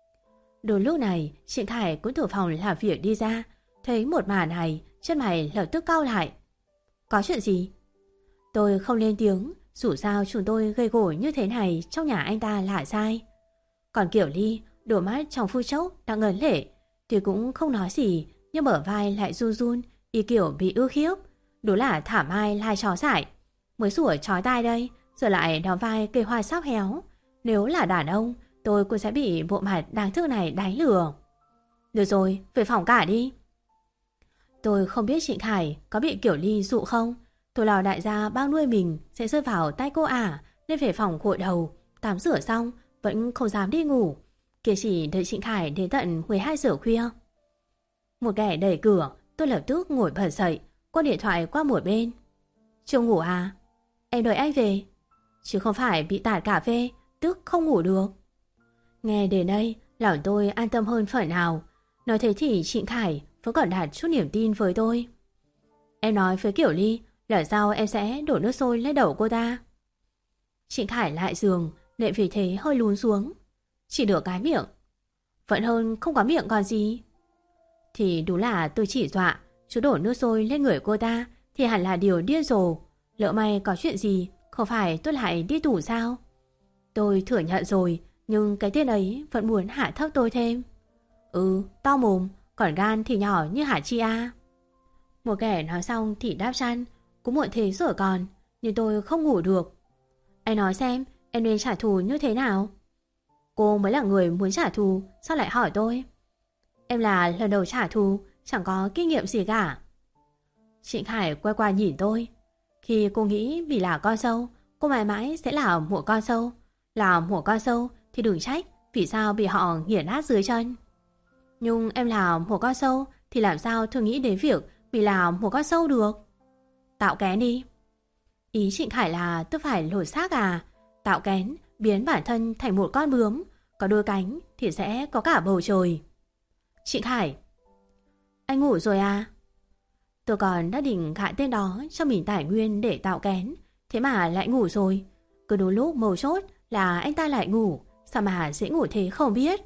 Speaker 1: Đôi lúc này, chị Khải cũng từ phòng làm việc đi ra, thấy một màn này, chân mày lập tức cau lại. Có chuyện gì? Tôi không lên tiếng, dù sao chúng tôi gây gổ như thế này trong nhà anh ta là sai. Còn Kiểu Ly, đôi mắt trong phút chốc đang ngấn lệ, thì cũng không nói gì, nhưng bờ vai lại run run, y kiểu bị ước hiếp. Đúng là thả mai lai chó dại. Mới sủa chói tai đây, giờ lại đóng vai cây hoa sáp héo. Nếu là đàn ông, tôi cũng sẽ bị bộ mặt đáng thương này đánh lừa. Được rồi, về phòng cả đi. Tôi không biết chị Khải có bị Kiểu Ly dụ không. Tôi lo đại gia bao nuôi mình sẽ rơi vào tay cô nên về phòng gội đầu, tắm rửa xong vẫn không dám đi ngủ. Kia chỉ đợi chị Khải đến tận 12 giờ khuya. Một kẻ đẩy cửa, tôi lập tức ngồi bật dậy, quăng điện thoại qua một bên. Chưa ngủ à? Em đợi anh về. Chứ không phải bị tạt cà phê, tức không ngủ được. Nghe đến đây, lòng tôi an tâm hơn phần nào. Nói thế thì chị Khải vẫn còn đặt chút niềm tin với tôi. Em nói với Kiểu Ly, lần sau em sẽ đổ nước sôi lên đầu cô ta. Chị Khải lại giường, lại vì thế hơi lún xuống. Chỉ được cái miệng. Vẫn hơn không có miệng còn gì. Thì đúng là tôi chỉ dọa, chứ đổ nước sôi lên người cô ta thì hẳn là điều điên rồ. Lỡ may có chuyện gì, không phải tôi lại đi tù sao? Tôi thừa nhận rồi, nhưng cái tên ấy vẫn muốn hạ thấp tôi thêm. To mồm, còn gan thì nhỏ như hả chi a. Một kẻ nói xong thì đáp chăn. Cũng muộn thế rồi còn, nhưng tôi không ngủ được. Anh nói xem, em nên trả thù như thế nào? Cô mới là người muốn trả thù, sao lại hỏi tôi? Em là lần đầu trả thù, chẳng có kinh nghiệm gì cả. Chị Khải quay qua nhìn tôi. Khi cô nghĩ vì là con sâu, cô mãi mãi sẽ là một con sâu. Là một con sâu thì đừng trách vì sao bị họ nghiền nát dưới chân. Nhưng em là một con sâu thì làm sao thường nghĩ đến việc vì là một con sâu được? Tạo kén đi. Ý chị Khải là tôi phải lột xác à? Tạo kén, biến bản thân thành một con bướm, có đôi cánh thì sẽ có cả bầu trời. Chị Khải, anh ngủ rồi à? Tôi còn đã định gại tên đó cho mình tài nguyên để tạo kén, thế mà lại ngủ rồi. Cứ đôi lúc mầu chốt là anh ta lại ngủ, sao mà dễ ngủ thế không biết.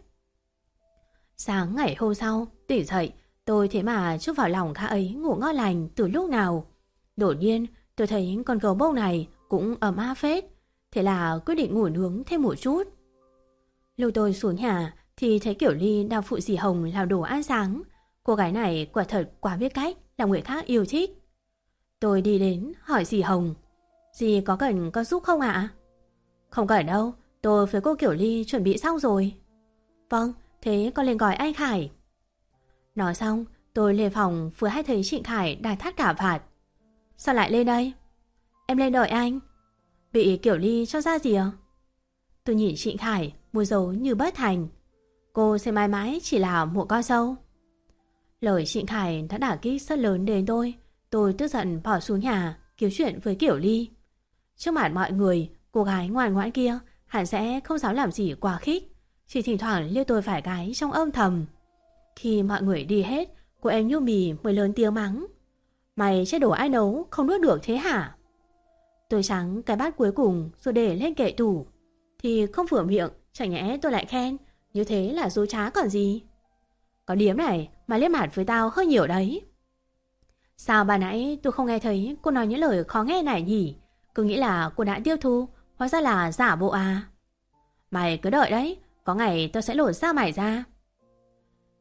Speaker 1: Sáng ngày hôm sau, tỉnh dậy, tôi thế mà chút vào lòng gã ấy ngủ ngon lành từ lúc nào. Đột nhiên, tôi thấy con gấu bông này cũng ấm áp phết, thế là quyết định ngủ nướng thêm một chút. Lúc tôi xuống nhà thì thấy Kiểu Ly đang phụ dì Hồng làm đồ ăn sáng. Cô gái này quả thật quá biết cách làm người khác yêu thích. Tôi đi đến hỏi dì Hồng, dì có cần con giúp không ạ? Không cần đâu, tôi với cô Kiểu Ly chuẩn bị xong rồi. Vâng, thế con lên gọi anh Khải. Nói xong, tôi lên phòng vừa hay thấy chị Khải đang thắt cả vạt. Sao lại lên đây? Em lên đợi anh. Bị Kiểu Ly cho ra gì à? Tôi nhìn chị Khải, mùi dấu như bất thành. Cô sẽ mãi mãi chỉ là một con sâu. Lời chị Khải đã đả kích rất lớn đến tôi tức giận bỏ xuống nhà kiếm chuyện với Kiểu Ly. Trước mặt mọi người, cô gái ngoan ngoãn kia hẳn sẽ không dám làm gì quá khích, chỉ thỉnh thoảng liêu tôi phải cái trong âm thầm. Khi mọi người đi hết, cô em Nhu Mì mới lớn tiếng mắng. Mày chết đồ ai nấu không nuốt được thế hả? Tôi trắng cái bát cuối cùng rồi để lên kệ tủ. Thì không vừa miệng, chẳng nhẽ tôi lại khen, như thế là dối trá còn gì. Có điếm này mà liếc mặt với tao hơi nhiều đấy. Sao bà nãy tôi không nghe thấy cô nói những lời khó nghe này nhỉ? Cứ nghĩ là cô đã tiêu thu, hóa ra là giả bộ à? Mày cứ đợi đấy, có ngày tôi sẽ lột da mày ra.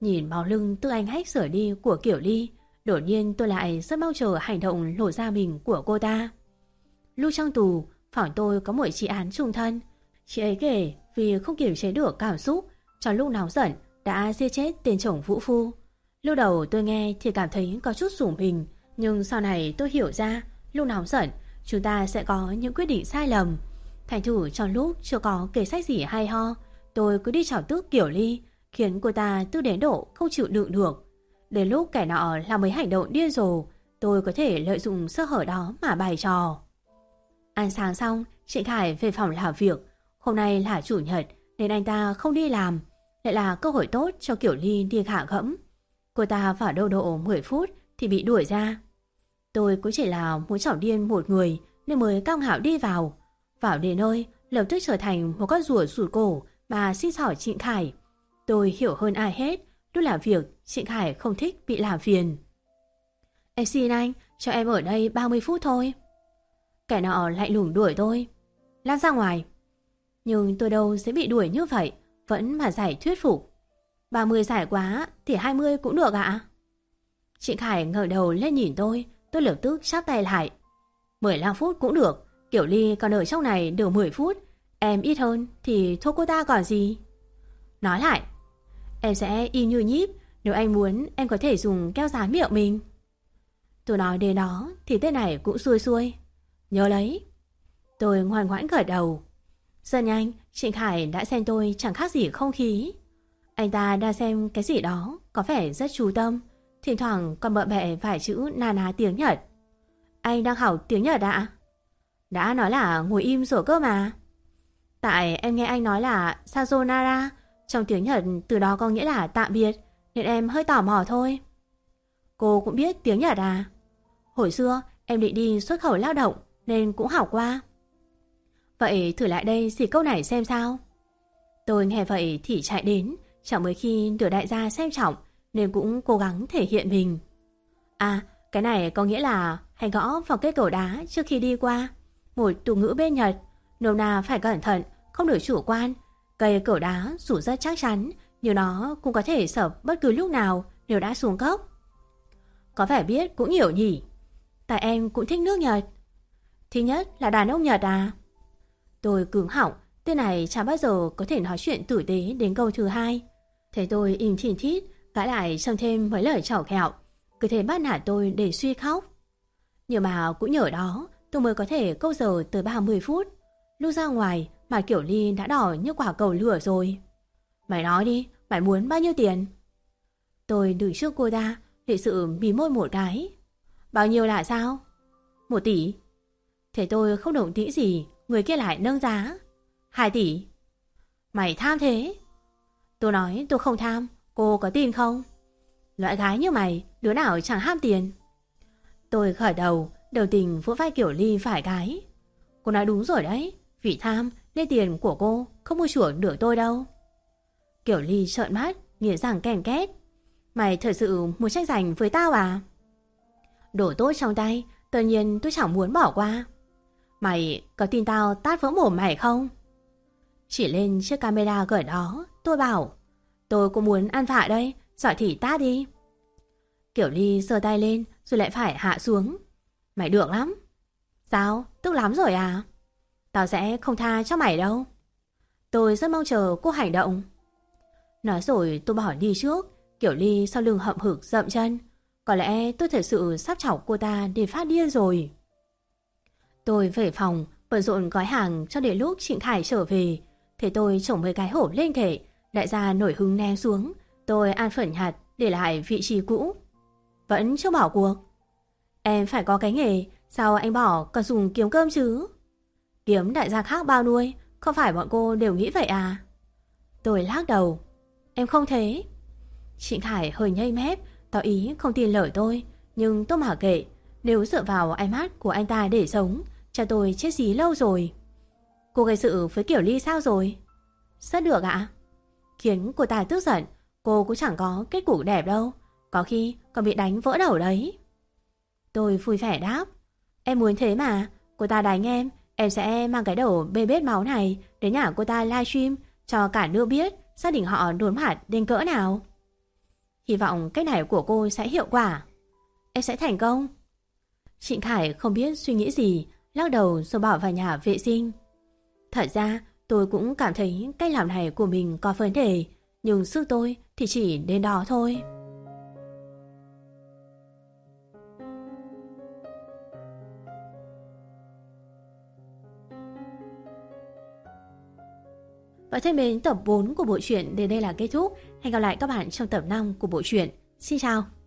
Speaker 1: Nhìn máu lưng tự anh hách sửa đi của Kiểu Ly, đột nhiên tôi lại rất mong chờ hành động lộ ra mình của cô ta. Lúc trong tù, phòng tôi có một chị án chung thân. Chị ấy kể vì không kiềm chế được cảm xúc, trong lúc nóng giận đã giết chết tên chồng vũ phu. Lúc đầu tôi nghe thì cảm thấy có chút rủng mình, nhưng sau này tôi hiểu ra lúc nóng giận chúng ta sẽ có những quyết định sai lầm. Thành thử trong lúc chưa có kể sách gì hay ho, tôi cứ đi chọc tức Kiểu Ly, khiến cô ta tức đến độ không chịu đựng được. Đến lúc kẻ nọ làm mấy hành động điên rồ, tôi có thể lợi dụng sơ hở đó mà bày trò. Ăn sáng xong, Trịnh Khải về phòng làm việc. Hôm nay là chủ nhật nên anh ta không đi làm, lại là cơ hội tốt cho Kiểu Ly đi khả gẫm. Cô ta vào đâu độ 10 phút thì bị đuổi ra. Tôi cũng chỉ là muốn chọc điên một người nên mới cao ngạo đi vào. Vào đến nơi, lập tức trở thành một con rùa rụt cổ mà xin xỏ Trịnh Khải. Tôi hiểu hơn ai hết, lúc làm việc Trịnh Khải không thích bị làm phiền. Em xin anh, cho em ở đây 30 phút thôi. Kẻ nọ lạnh lùng đuổi tôi. Lan ra ngoài. Nhưng tôi đâu sẽ bị đuổi như vậy, vẫn mà giải thuyết phục. 30 giải quá thì 20 cũng được ạ. Trịnh Khải ngẩng đầu lên nhìn tôi lập tức chắp tay lại. 15 phút cũng được, Kiểu Ly còn ở trong này được 10 phút, em ít hơn thì thua cô ta còn gì. Nói lại, em sẽ y như nhíp, nếu anh muốn em có thể dùng keo dán miệng mình. Tôi nói đến đó thì tên này cũng xuôi xuôi. Nhớ lấy. Tôi ngoan ngoãn gật đầu. Rất nhanh, Trịnh Khải đã xem tôi chẳng khác gì không khí. Anh ta đang xem cái gì đó có vẻ rất chú tâm, thỉnh thoảng còn bợ bẹ vài chữ na ná tiếng Nhật. Anh đang học tiếng Nhật ạ? Đã nói là ngồi im rồi cơ mà. Tại em nghe anh nói là sayonara, trong tiếng Nhật từ đó có nghĩa là tạm biệt, nên em hơi tò mò thôi. Cô cũng biết tiếng Nhật à? Hồi xưa em định đi xuất khẩu lao động nên cũng học qua. Vậy thử lại đây xì câu này xem sao. Tôi nghe vậy thì chạy đến, chẳng mấy khi được đại gia xem trọng nên cũng cố gắng thể hiện mình. À, cái này có nghĩa là hãy gõ vào cây cầu đá trước khi đi qua. Một tục ngữ bên Nhật, nôm na phải cẩn thận, không được chủ quan. Cây cầu đá dù rất chắc chắn, nhưng nó cũng có thể sập bất cứ lúc nào nếu đã xuống cốc. Có vẻ biết cũng hiểu nhỉ. Tại em cũng thích nước Nhật. Thứ nhất là đàn ông Nhật à? Tôi cứng họng, tên này chẳng bao giờ có thể nói chuyện tử tế đến câu thứ hai. Thấy tôi im thìn thít, gã lại châm thêm mấy lời trò ghẹo, cứ thế bắt nạt tôi để suy khóc. Nhưng mà cũng nhờ đó, tôi mới có thể câu giờ tới 30 phút. Lúc ra ngoài mà Kiểu Ly đã đỏ như quả cầu lửa rồi. Mày nói đi, mày muốn bao nhiêu tiền? Tôi đứng trước cô ta, lịch sự mí môi một cái. Bao nhiêu là sao? 1 tỷ. Thế tôi không động tĩnh gì, người kia lại nâng giá. 2 tỷ. Mày tham thế? Tôi nói tôi không tham, cô có tin không? Loại gái như mày, đứa nào chẳng ham tiền. Tôi khởi đầu tình vỗ vai Kiểu Ly phải cái. Cô nói đúng rồi đấy, vì tham nên tiền của cô không mua chuộc được tôi đâu. Kiểu Ly trợn mắt, nghiến răng ken két. Mày thật sự muốn tranh giành với tao à? Đồ tốt trong tay, tự nhiên tôi chẳng muốn bỏ qua. Mày có tin tao tát vỡ mồm mày không? Chỉ lên chiếc camera gần đó, tôi bảo. Tôi cũng muốn ăn vạ đây, giỏi thì tát đi. Kiểu Ly giơ tay lên rồi lại phải hạ xuống. Mày được lắm. Sao? Tức lắm rồi à? Tao sẽ không tha cho mày đâu. Tôi rất mong chờ cô hành động. Nói rồi tôi bỏ đi trước. Kiểu Ly sau lưng hậm hực dậm chân. Có lẽ tôi thật sự sắp chọc cô ta để phát điên rồi. Tôi về phòng bận rộn gói hàng cho đến lúc Trịnh Khải trở về. Thế tôi trồng mấy cái hộp lên kệ. Đại gia nổi hứng ném xuống. Tôi ăn phẩn nhạt để lại vị trí cũ. Vẫn chưa bỏ cuộc. Em phải có cái nghề, sao anh bỏ còn dùng kiếm cơm chứ? Kiếm đại gia khác bao nuôi, không phải bọn cô đều nghĩ vậy à? Tôi lắc đầu. Em không thế. Trịnh Khải hơi nhây mép, tỏ ý không tin lời tôi. Nhưng tôi mặc kệ, nếu dựa vào ánh mắt của anh ta để sống, cha tôi chết dí lâu rồi. Cô gây sự với Kiểu Ly sao rồi? Rất được ạ. Khiến cô ta tức giận, cô cũng chẳng có kết cục đẹp đâu. Có khi còn bị đánh vỡ đầu đấy. Tôi vui vẻ đáp. Em muốn thế mà, cô ta đánh em sẽ mang cái đầu bê bết máu này đến nhà cô ta livestream cho cả nước biết gia đình họ đốn mặt đến cỡ nào. Hy vọng cách này của cô sẽ hiệu quả. Em sẽ thành công. Trịnh Khải không biết suy nghĩ gì, lắc đầu rồi bỏ vào nhà vệ sinh. Thật ra tôi cũng cảm thấy cách làm này của mình có vấn đề, nhưng sức tôi thì chỉ đến đó thôi. Và thân mến, tập 4 của bộ truyện đến đây là kết thúc. Hẹn gặp lại các bạn trong tập 5 của bộ truyện. Xin chào!